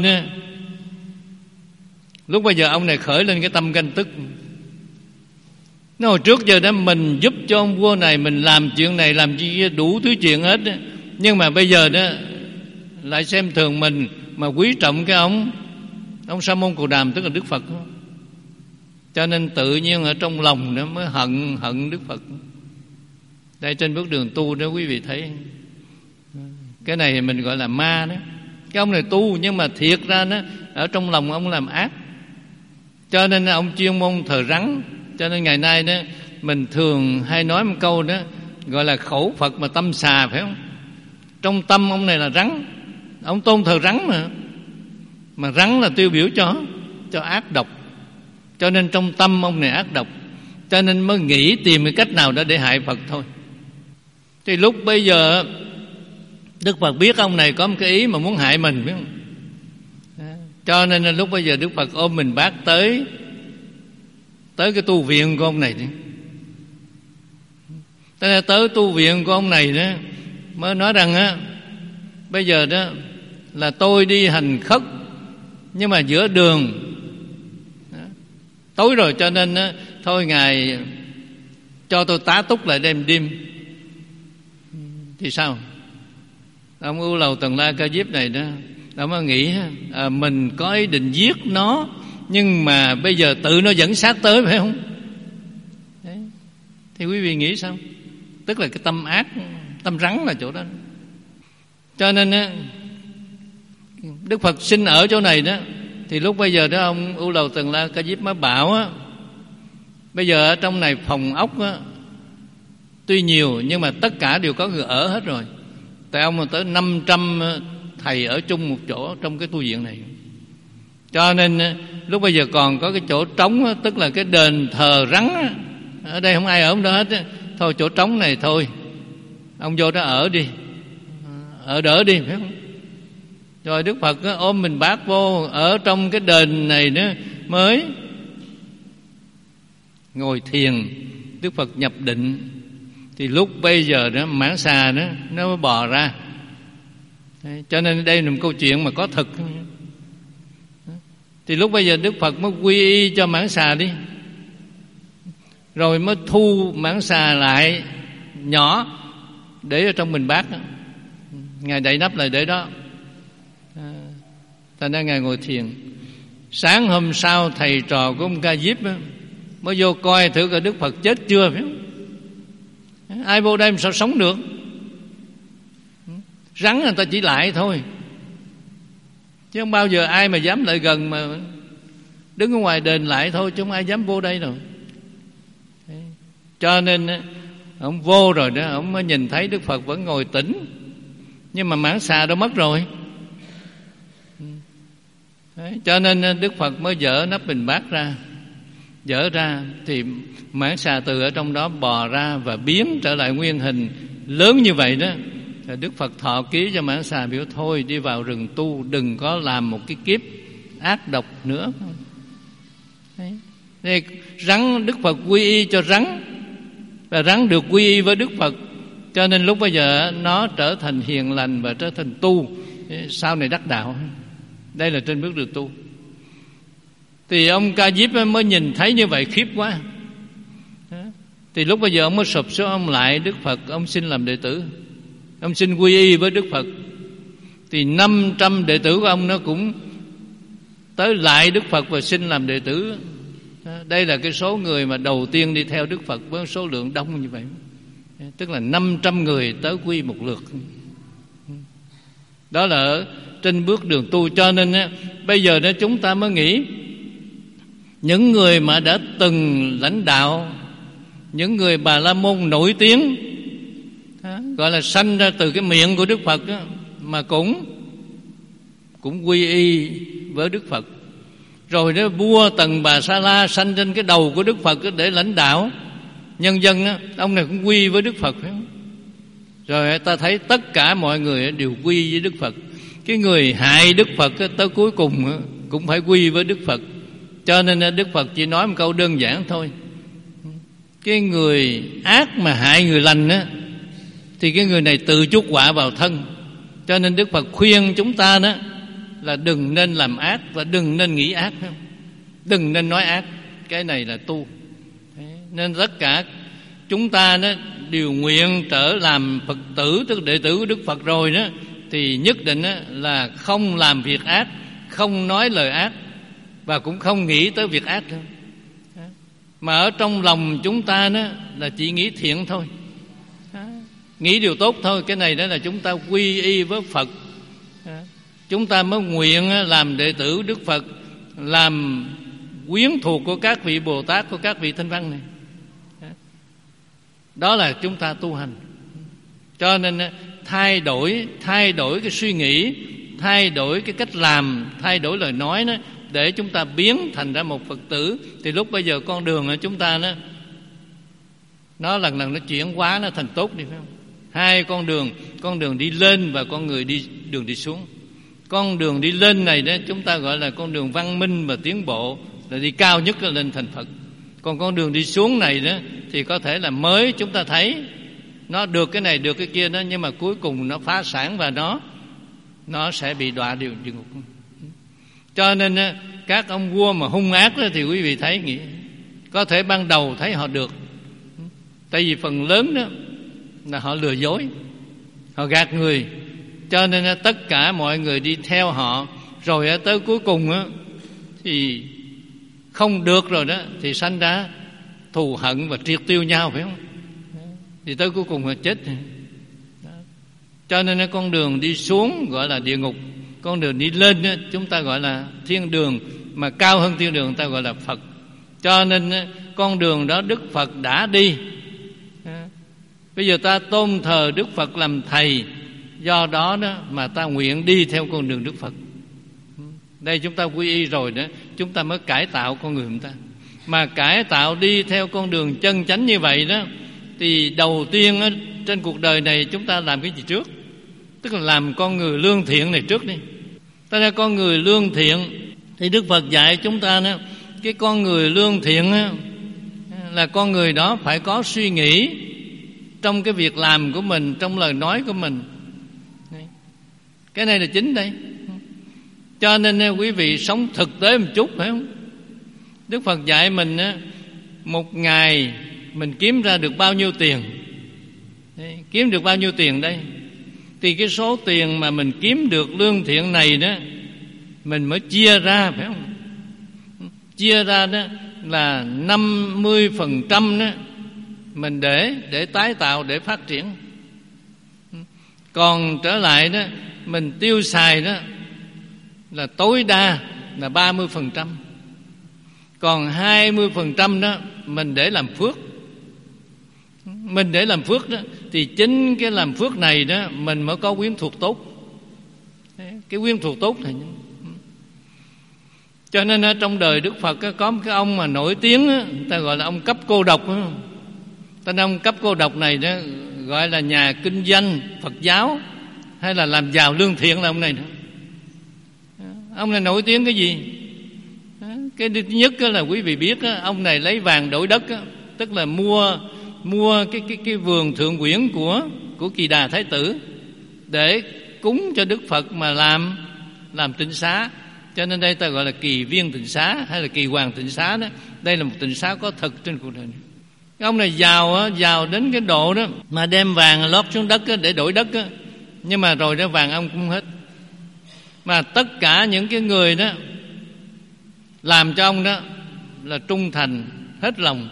lúc bây giờ ông này khởi lên cái tâm ganh tức. Nó hồi trước giờ đó mình giúp cho ông vua này, mình làm chuyện này làm chi đủ thứ chuyện hết, nhưng mà bây giờ đó lại xem thường mình, mà quý trọng cái ông ông Sa môn Cồ Đàm, tức là Đức Phật. Cho nên tự nhiên ở trong lòng nó mới hận hận Đức Phật. Đây trên bước đường tu đó quý vị thấy, cái này mình gọi là ma đó. Cái ông này tu nhưng mà thiệt ra nó ở trong lòng ông làm ác. Cho nên ông chuyên môn thờ rắn. Cho nên ngày nay đó mình thường hay nói một câu đó gọi là khẩu Phật mà tâm xà, phải không? Trong tâm ông này là rắn, ông tôn thờ rắn mà. Mà rắn là tiêu biểu cho cho ác độc. Cho nên trong tâm ông này ác độc, cho nên mới nghĩ tìm cái cách nào đó để hại Phật thôi. Thì lúc bây giờ Đức Phật biết ông này có một cái ý mà muốn hại mình, biết không? Cho nên lúc bây giờ Đức Phật ôm mình bác tới Tới cái tu viện của ông này đi. Tới, tới tu viện của ông này đó mới nói rằng á, bây giờ đó là tôi đi hành khất, nhưng mà giữa đường tối rồi, cho nên á, thôi Ngài cho tôi tá túc lại đêm đêm. Thì sao? Ông Ưu Lầu Tần La Ca Diếp này đó, ông mới nghĩ à, mình có ý định giết nó, nhưng mà bây giờ tự nó dẫn sát tới, phải không? Đấy. Thì quý vị nghĩ sao? Tức là cái tâm ác, tâm rắn là chỗ đó. Cho nên á, Đức Phật sinh ở chỗ này đó. Thì lúc bây giờ đó ông Ưu Lầu Tần La Ca Diếp mới bảo á, bây giờ ở trong này phòng ốc á, tuy nhiều nhưng mà tất cả đều có người ở hết rồi. Tại ông là tới năm trăm thầy ở chung một chỗ trong cái tu viện này. Cho nên lúc bây giờ còn có cái chỗ trống á, tức là cái đền thờ rắn á. Ở đây không ai ở đó hết á. Thôi chỗ trống này thôi, ông vô đó ở đi, ở đỡ đi, phải không? Rồi Đức Phật á, ôm mình bác vô ở trong cái đền này nữa, mới ngồi thiền. Đức Phật nhập định. Thì lúc bây giờ đó mãng xà đó nó mới bò ra. Đấy, cho nên đây là một câu chuyện mà có thực. Thì lúc bây giờ Đức Phật mới quy y cho mãng xà đi, rồi mới thu mãng xà lại nhỏ để ở trong mình bát. Ngài đậy nắp lại để đó. Thành ra Ngài ngồi thiền. Sáng hôm sau thầy trò của ông Ca Diếp mới vô coi thử coi Đức Phật chết chưa, phải không? Ai vô đây mà sao sống được? Rắn người ta chỉ lại thôi, chứ không bao giờ ai mà dám lại gần, mà đứng ở ngoài đền lại thôi, chứ không ai dám vô đây đâu. Cho nên ông vô rồi đó, ông mới nhìn thấy Đức Phật vẫn ngồi tĩnh, nhưng mà mãng xà đã mất rồi. Đấy, cho nên Đức Phật mới dỡ nắp bình bát ra. Dỡ ra thì mãng xà từ ở trong đó bò ra và biến trở lại nguyên hình lớn như vậy đó. Thì Đức Phật thọ ký cho mãng xà, biểu thôi đi vào rừng tu, đừng có làm một cái kiếp ác độc nữa. Đấy. Thì rắn, Đức Phật quy y cho rắn, và rắn được quy y với Đức Phật, cho nên lúc bây giờ nó trở thành hiền lành và trở thành tu, sau này đắc đạo. Đây là trên bước đường tu. Thì ông Ca Diếp mới nhìn thấy như vậy khiếp quá. Thì lúc bây giờ ông mới sụp xuống, ông lại Đức Phật, ông xin làm đệ tử, ông xin quy y với Đức Phật. Thì năm trăm đệ tử của ông nó cũng tới lại Đức Phật và xin làm đệ tử. Đây là cái số người mà đầu tiên đi theo Đức Phật với số lượng đông như vậy. Tức là năm trăm người tới quy một lượt. Đó là ở trên bước đường tu. Cho nên á, bây giờ đó chúng ta mới nghĩ những người mà đã từng lãnh đạo, những người Bà La Môn nổi tiếng, gọi là sanh ra từ cái miệng của Đức Phật đó, mà cũng cũng quy y với Đức Phật. Rồi đó vua Tần Bà Sa La sanh trên cái đầu của Đức Phật để lãnh đạo nhân dân đó, ông này cũng quy với Đức Phật, phải không? Rồi ta thấy tất cả mọi người đều quy với Đức Phật. Cái người hại Đức Phật tới cuối cùng cũng phải quy với Đức Phật. Cho nên Đức Phật chỉ nói một câu đơn giản thôi: cái người ác mà hại người lành á, thì cái người này tự chuốc họa vào thân. Cho nên Đức Phật khuyên chúng ta đó là đừng nên làm ác và đừng nên nghĩ ác, đừng nên nói ác. Cái này là tu. Nên tất cả chúng ta đó đều nguyện trở làm Phật tử, tức đệ tử của Đức Phật rồi đó, thì nhất định là không làm việc ác, không nói lời ác, và cũng không nghĩ tới việc ác nữa. Mà ở trong lòng chúng ta đó là chỉ nghĩ thiện thôi, nghĩ điều tốt thôi. Cái này đó là chúng ta quy y với Phật, chúng ta mới nguyện làm đệ tử Đức Phật, làm quyến thuộc của các vị Bồ Tát, của các vị Thanh Văn này. Đó là chúng ta tu hành. Cho nên thay đổi thay đổi cái suy nghĩ, thay đổi cái cách làm, thay đổi lời nói đó, để chúng ta biến thành ra một Phật tử. Thì lúc bây giờ con đường của chúng ta đó, nó lần lần nó chuyển hóa, nó thành tốt đi, phải không? Hai con đường, con đường đi lên và con người đi đường đi xuống. Con đường đi lên này đó chúng ta gọi là con đường văn minh và tiến bộ, là đi cao nhất là lên thành Phật. Còn con đường đi xuống này đó thì có thể là mới chúng ta thấy nó được cái này được cái kia đó, nhưng mà cuối cùng nó phá sản và nó nó sẽ bị đọa địa ngục. Cho nên các ông vua mà hung ác đó thì quý vị thấy nghĩ có thể ban đầu thấy họ được, tại vì phần lớn đó là họ lừa dối, họ gạt người, cho nên tất cả mọi người đi theo họ. Rồi tới cuối cùng đó, thì không được rồi đó, thì sanh ra thù hận và triệt tiêu nhau, phải không? Thì tới cuối cùng là chết. Cho nên con đường đi xuống gọi là địa ngục, con đường đi lên đó, chúng ta gọi là thiên đường, mà cao hơn thiên đường ta gọi là Phật. Cho nên con đường đó Đức Phật đã đi. Bây giờ ta tôn thờ Đức Phật làm thầy, do đó đó mà ta nguyện đi theo con đường Đức Phật. Đây chúng ta quy y rồi đó, chúng ta mới cải tạo con người chúng ta. Mà cải tạo đi theo con đường chân chánh như vậy đó, thì đầu tiên đó, trên cuộc đời này chúng ta làm cái gì trước? Tức là làm con người lương thiện này trước đi. Ta ra con người lương thiện thì Đức Phật dạy chúng ta đó, cái con người lương thiện đó, là con người đó phải có suy nghĩ trong cái việc làm của mình, trong lời nói của mình. Cái này là chính đây. Cho nên quý vị sống thực tế một chút, phải không? Đức Phật dạy mình một ngày mình kiếm ra được bao nhiêu tiền, kiếm được bao nhiêu tiền đây, thì cái số tiền mà mình kiếm được lương thiện này đó mình mới chia ra, phải không? Chia ra đó là năm mươi phần trăm đó mình để để tái tạo, để phát triển. Còn trở lại đó mình tiêu xài đó là tối đa là ba mươi phần trăm. Còn hai mươi phần trăm đó mình để làm phước. Mình để làm phước đó, thì chính cái làm phước này đó mình mới có quyến thuộc tốt. Cái quyến thuộc tốt này. Cho nên ở trong đời Đức Phật có một cái ông mà nổi tiếng đó, người ta gọi là ông cấp cô độc đó. Tên ông cấp cô độc này đó gọi là nhà kinh doanh Phật giáo, hay là làm giàu lương thiện là ông này nữa. Ông này nổi tiếng cái gì? Cái thứ nhất là quý vị biết đó, ông này lấy vàng đổi đất đó, tức là mua mua cái cái cái vườn thượng quyển của của Kỳ Đà Thái tử để cúng cho Đức Phật mà làm làm tịnh xá. Cho nên đây ta gọi là Kỳ Viên Tịnh Xá hay là Kỳ Hoàng Tịnh Xá đó. Đây là một tịnh xá có thật trên cuộc đời này. Cái ông này giàu giàu đến cái độ đó mà đem vàng lót xuống đất để đổi đất đó. Nhưng mà rồi đó vàng ông cũng hết. Mà tất cả những cái người đó làm cho ông đó là trung thành hết lòng.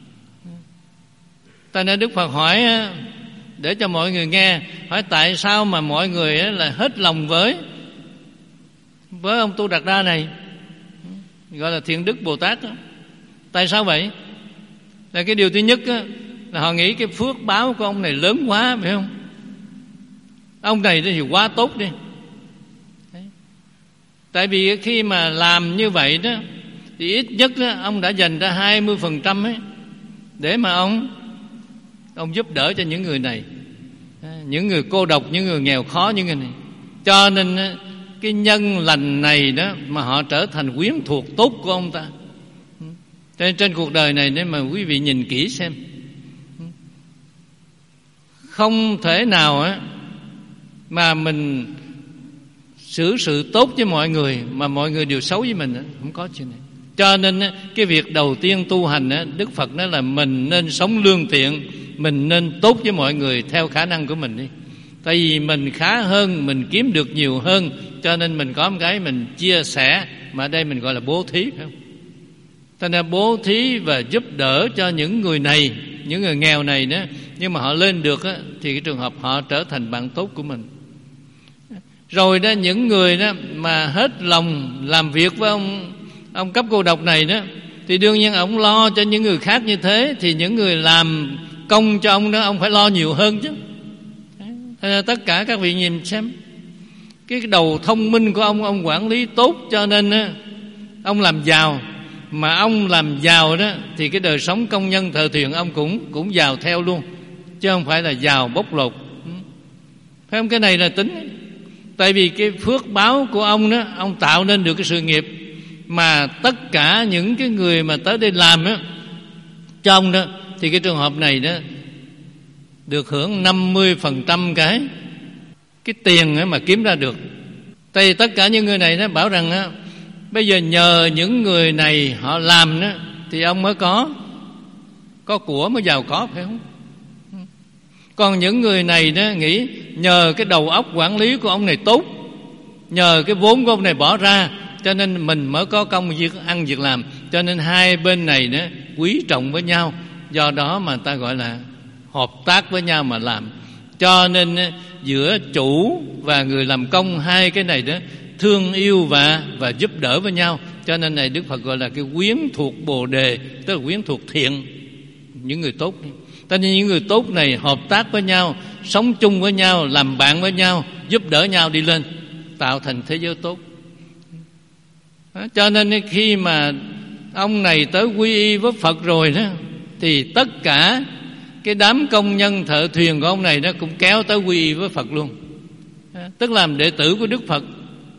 Ta nên Đức Phật hỏi để cho mọi người nghe, hỏi tại sao mà mọi người là hết lòng với với ông Tu Đạt Đa này, gọi là Thiện Đức Bồ Tát đó. Tại sao vậy? Là cái điều thứ nhất đó, là họ nghĩ cái phước báo của ông này lớn quá, phải không? Ông này thì quá tốt đi. Đấy. Tại vì khi mà làm như vậy đó thì ít nhất đó, ông đã dành ra hai mươi phần trăm ấy để mà ông ông giúp đỡ cho những người này, những người cô độc, những người nghèo khó, những người này. Cho nên cái nhân lành này đó mà họ trở thành quyến thuộc tốt của ông ta. Trên, trên cuộc đời này nếu mà quý vị nhìn kỹ xem, không thể nào á mà mình xử sự tốt với mọi người mà mọi người đều xấu với mình, không có chuyện này. Cho nên cái việc đầu tiên tu hành Đức Phật nói là mình nên sống lương thiện, mình nên tốt với mọi người theo khả năng của mình đi. Tại vì mình khá hơn, mình kiếm được nhiều hơn, cho nên mình có một cái mình chia sẻ, mà ở đây mình gọi là bố thí, phải không? Cho nên bố thí và giúp đỡ cho những người này, những người nghèo này nữa, nhưng mà họ lên được á, thì cái trường hợp họ trở thành bạn tốt của mình. Rồi đó, những người đó mà hết lòng làm việc với ông ông cấp cô độc này đó, thì đương nhiên ông lo cho những người khác như thế, thì những người làm công cho ông đó, ông phải lo nhiều hơn chứ. Thế nên tất cả các vị nhìn xem, cái đầu thông minh của ông, ông quản lý tốt, cho nên á, ông làm giàu. Mà ông làm giàu đó thì cái đời sống công nhân thợ thuyền ông cũng cũng giàu theo luôn, chứ không phải là giàu bóc lột. Phải không? Cái này là tính. Tại vì cái phước báo của ông đó, ông tạo nên được cái sự nghiệp mà tất cả những cái người mà tới đây làm đó cho ông đó, thì cái trường hợp này đó được hưởng năm mươi phần trăm cái cái tiền mà kiếm ra được. Tại vì tất cả những người này nó bảo rằng đó, bây giờ nhờ những người này họ làm đó, thì ông mới có có của, mới giàu có, phải không? Còn những người này đó nghĩ nhờ cái đầu óc quản lý của ông này tốt, nhờ cái vốn của ông này bỏ ra, cho nên mình mới có công việc ăn việc làm. Cho nên hai bên này đó quý trọng với nhau, do đó mà ta gọi là hợp tác với nhau mà làm. Cho nên giữa chủ và người làm công, hai cái này đó thương yêu và và giúp đỡ với nhau. Cho nên này Đức Phật gọi là cái quyến thuộc Bồ Đề, tức là quyến thuộc thiện, những người tốt. Cho nên những người tốt này hợp tác với nhau, sống chung với nhau, làm bạn với nhau, giúp đỡ nhau đi lên, tạo thành thế giới tốt. Cho nên khi mà ông này tới quy y với Phật rồi đó, thì tất cả cái đám công nhân thợ thuyền của ông này nó cũng kéo tới quy y với Phật luôn, tức làm đệ tử của Đức Phật.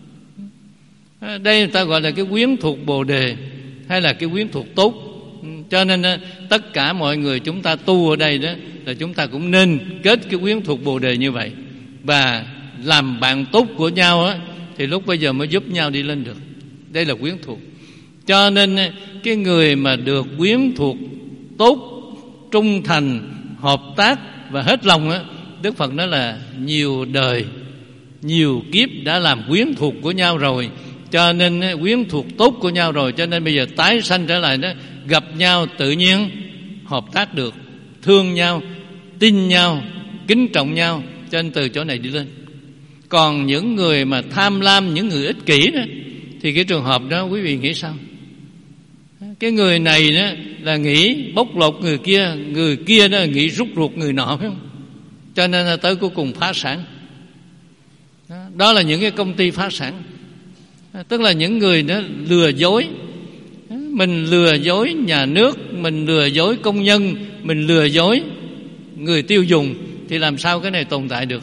Đây người ta gọi là cái quyến thuộc Bồ Đề, hay là cái quyến thuộc tốt. Cho nên tất cả mọi người chúng ta tu ở đây đó, là chúng ta cũng nên kết cái quyến thuộc Bồ Đề như vậy, và làm bạn tốt của nhau á, thì lúc bây giờ mới giúp nhau đi lên được. Đây là quyến thuộc. Cho nên cái người mà được quyến thuộc tốt, trung thành, hợp tác và hết lòng á, Đức Phật nói là nhiều đời, nhiều kiếp đã làm quyến thuộc của nhau rồi. Cho nên quyến thuộc tốt của nhau rồi, cho nên bây giờ tái sanh trở lại đó, gặp nhau tự nhiên hợp tác được, thương nhau, tin nhau, kính trọng nhau. Cho nên từ chỗ này đi lên. Còn những người mà tham lam, những người ích kỷ đó, thì cái trường hợp đó quý vị nghĩ sao? Cái người này đó là nghĩ bóc lột người kia, người kia đó là nghĩ rút ruột người nọ, phải không? Cho nên là tới cuối cùng phá sản. Đó là những cái công ty phá sản. Tức là những người đó lừa dối. Mình lừa dối nhà nước, mình lừa dối công nhân, mình lừa dối người tiêu dùng, thì làm sao cái này tồn tại được?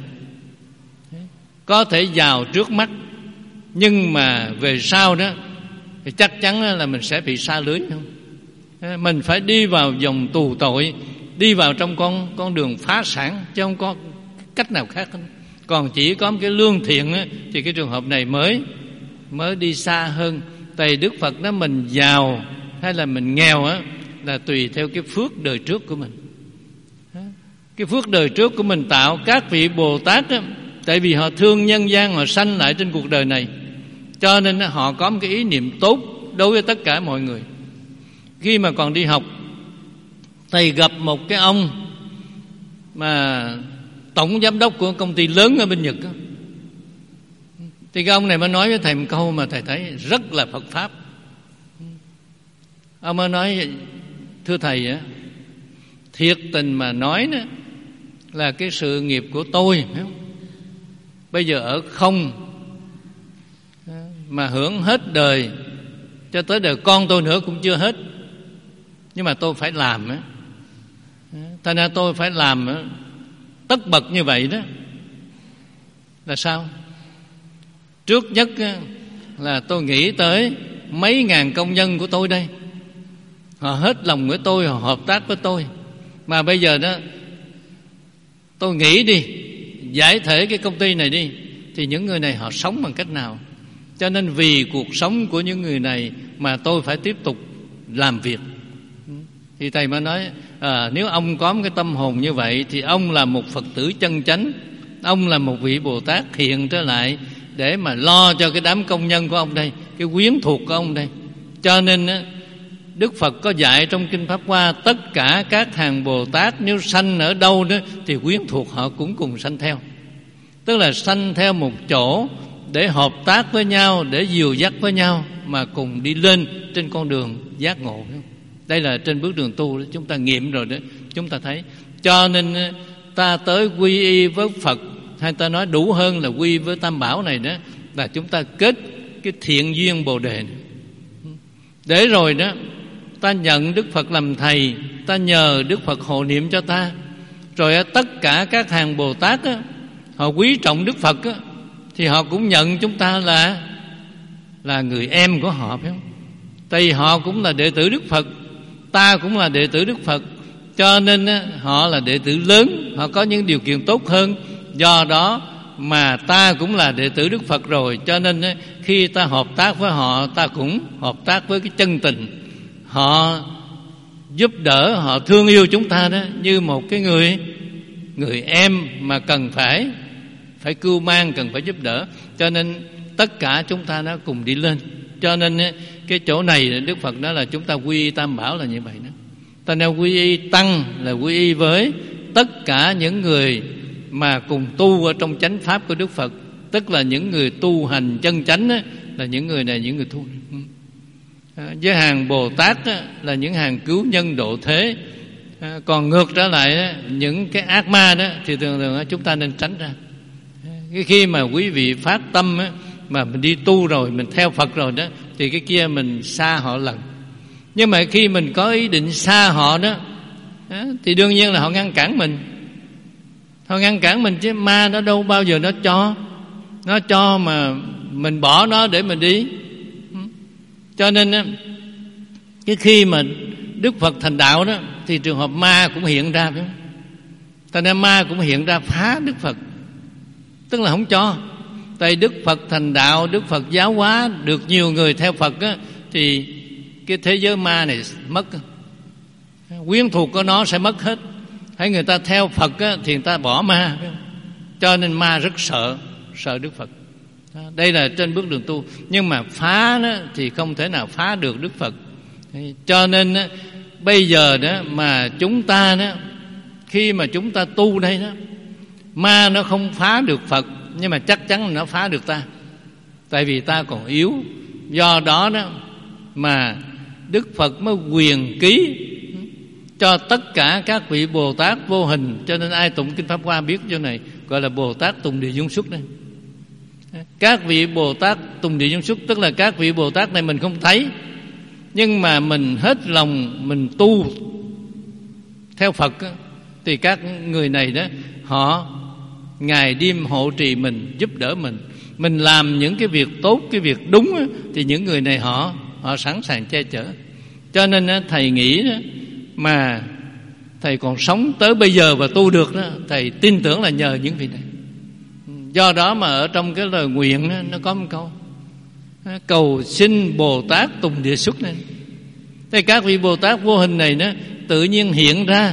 Có thể giàu trước mắt, nhưng mà về sau đó thì chắc chắn là mình sẽ bị sa lưới, không? Mình phải đi vào vòng tù tội, đi vào trong con con đường phá sản, chứ không có cách nào khác. Còn chỉ có một cái lương thiện đó, thì cái trường hợp này mới mới đi xa hơn. Tại Đức Phật nói mình giàu hay là mình nghèo á, là tùy theo cái phước đời trước của mình. Cái phước đời trước của mình tạo. Các vị Bồ Tát á, tại vì họ thương nhân gian, họ sanh lại trên cuộc đời này, cho nên họ có một cái ý niệm tốt đối với tất cả mọi người. Khi mà còn đi học, thầy gặp một cái ông mà tổng giám đốc của công ty lớn ở bên Nhật đó. Thì cái ông này mới nói với thầy một câu mà thầy thấy rất là Phật Pháp. Ông mới nói: thưa thầy á, thiệt tình mà nói đó, là cái sự nghiệp của tôi phải không? Bây giờ ở không mà hưởng hết đời, cho tới đời con tôi nữa cũng chưa hết. Nhưng mà tôi phải làm á, thành ra tôi phải làm á, tất bật như vậy đó. Là sao? Trước nhất là tôi nghĩ tới mấy ngàn công nhân của tôi đây, họ hết lòng với tôi, họ hợp tác với tôi. Mà bây giờ đó tôi nghĩ đi, giải thể cái công ty này đi, thì những người này họ sống bằng cách nào? Cho nên vì cuộc sống của những người này mà tôi phải tiếp tục làm việc. Thì thầy mới nói à, nếu ông có một cái tâm hồn như vậy thì ông là một Phật tử chân chánh, ông là một vị Bồ Tát hiện trở lại để mà lo cho cái đám công nhân của ông đây, cái quyến thuộc của ông đây. Cho nên Đức Phật có dạy trong Kinh Pháp Hoa, tất cả các hàng Bồ Tát nếu sanh ở đâu đó thì quyến thuộc họ cũng cùng sanh theo. Tức là sanh theo một chỗ để hợp tác với nhau, để dìu dắt với nhau mà cùng đi lên trên con đường giác ngộ. Đây là trên bước đường tu đó, chúng ta nghiệm rồi đó, chúng ta thấy. Cho nên ta tới quy y với Phật, hay ta nói đủ hơn là quy với Tam Bảo này đó, là chúng ta kết cái thiện duyên Bồ Đề này. Để rồi đó ta nhận Đức Phật làm thầy, ta nhờ Đức Phật hộ niệm cho ta. Rồi tất cả các hàng Bồ Tát á, họ quý trọng Đức Phật á, thì họ cũng nhận chúng ta là là người em của họ, phải không? Tại vì họ cũng là đệ tử Đức Phật, ta cũng là đệ tử Đức Phật, cho nên á, họ là đệ tử lớn, họ có những điều kiện tốt hơn. Do đó mà ta cũng là đệ tử Đức Phật rồi, cho nên á, khi ta hợp tác với họ, ta cũng hợp tác với cái chân tình. Họ giúp đỡ, họ thương yêu chúng ta đó như một cái người người em mà cần phải phải cưu mang, cần phải giúp đỡ. Cho nên tất cả chúng ta nó cùng đi lên. Cho nên cái chỗ này Đức Phật nói là chúng ta quy y Tam Bảo là như vậy đó. Ta nên quy y tăng là quy y với tất cả những người mà cùng tu ở trong chánh pháp của Đức Phật, tức là những người tu hành chân chánh á, là những người này, những người tu. À, với hàng Bồ Tát á, là những hàng cứu nhân độ thế. À, còn ngược trở lại á, những cái ác ma đó thì thường thường á, chúng ta nên tránh ra. Cái khi mà quý vị phát tâm á, mà mình đi tu rồi, mình theo Phật rồi đó, thì cái kia mình xa họ lần. Nhưng mà khi mình có ý định xa họ đó, đó thì đương nhiên là họ ngăn cản mình. Họ ngăn cản mình chứ ma nó đâu bao giờ nó cho Nó cho mà mình bỏ nó để mình đi. Cho nên á, cái khi mà Đức Phật thành đạo đó, thì trường hợp ma cũng hiện ra, phải không? Thành ra ma cũng hiện ra phá Đức Phật, tức là không cho. Tại Đức Phật thành đạo, Đức Phật giáo hóa được nhiều người theo Phật á, thì cái thế giới ma này mất, quyến thuộc của nó sẽ mất hết. Hay người ta theo Phật á, thì người ta bỏ ma, phải không? Cho nên ma rất sợ sợ Đức Phật. Đây là trên bước đường tu. Nhưng mà phá đó thì không thể nào phá được Đức Phật. Cho nên đó, bây giờ đó mà chúng ta đó, khi mà chúng ta tu đây đó, ma nó không phá được Phật, nhưng mà chắc chắn nó phá được ta. Tại vì ta còn yếu. Do đó đó mà Đức Phật mới quyền ký cho tất cả các vị Bồ Tát vô hình. Cho nên ai tụng Kinh Pháp Hoa biết chỗ này gọi là Bồ Tát Tùng Địa Dung Xuất đây. Các vị Bồ Tát Tùng Địa Dung Xuất tức là các vị Bồ Tát này mình không thấy, nhưng mà mình hết lòng mình tu theo Phật, thì các người này đó họ ngày đêm hộ trì mình, giúp đỡ mình. Mình làm những cái việc tốt, cái việc đúng, thì những người này họ họ sẵn sàng che chở. Cho nên thầy nghĩ đó, mà thầy còn sống tới bây giờ và tu được đó, thầy tin tưởng là nhờ những vị này. Do đó mà ở trong cái lời nguyện đó, nó có một câu: cầu xin Bồ Tát Tùng Địa Xuất này. Thì các vị Bồ Tát vô hình này đó tự nhiên hiện ra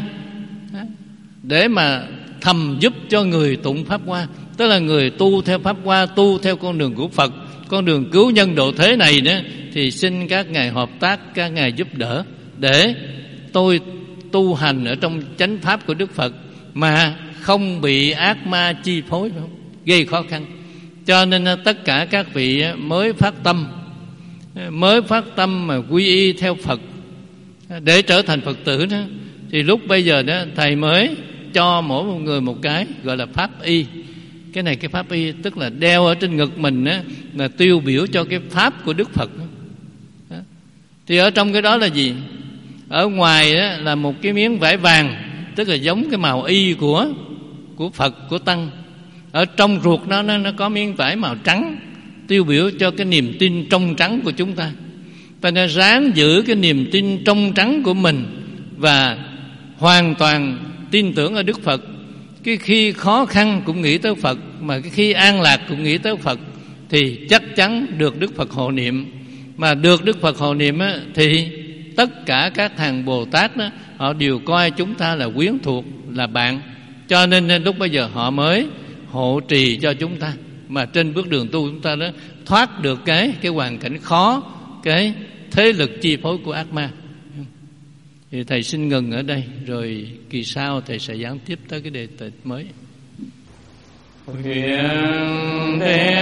để mà thầm giúp cho người tụng Pháp Hoa, tức là người tu theo Pháp Hoa, tu theo con đường của Phật, con đường cứu nhân độ thế này đó, thì xin các ngài hợp tác, các ngài giúp đỡ để tôi tu hành ở trong chánh pháp của Đức Phật mà không bị ác ma chi phối, không gây khó khăn. Cho nên tất cả các vị mới phát tâm, mới phát tâm mà quy y theo Phật để trở thành Phật tử đó, thì lúc bây giờ đó thầy mới cho mỗi một người một cái gọi là pháp y. Cái này cái pháp y tức là đeo ở trên ngực mình đó, là tiêu biểu cho cái pháp của Đức Phật đó. Đó. Thì ở trong cái đó là gì? Ở ngoài đó là một cái miếng vải vàng, tức là giống cái màu y của của Phật, của Tăng. Ở trong ruột nó, nó nó có miếng vải màu trắng, tiêu biểu cho cái niềm tin trong trắng của chúng ta. Ta nên ráng giữ cái niềm tin trong trắng của mình và hoàn toàn tin tưởng ở Đức Phật. Cái khi khó khăn cũng nghĩ tới Phật, mà cái khi an lạc cũng nghĩ tới Phật, thì chắc chắn được Đức Phật hộ niệm. Mà được Đức Phật hộ niệm á, thì tất cả các hàng Bồ Tát đó, họ đều coi chúng ta là quyến thuộc, là bạn. Cho nên lúc bây giờ họ mới hộ trì cho chúng ta, mà trên bước đường tu chúng ta đó thoát được cái cái hoàn cảnh khó, cái thế lực chi phối của ác ma. Thì thầy xin ngừng ở đây, rồi kỳ sau thầy sẽ giảng tiếp tới cái đề tịch mới. Nguyện thế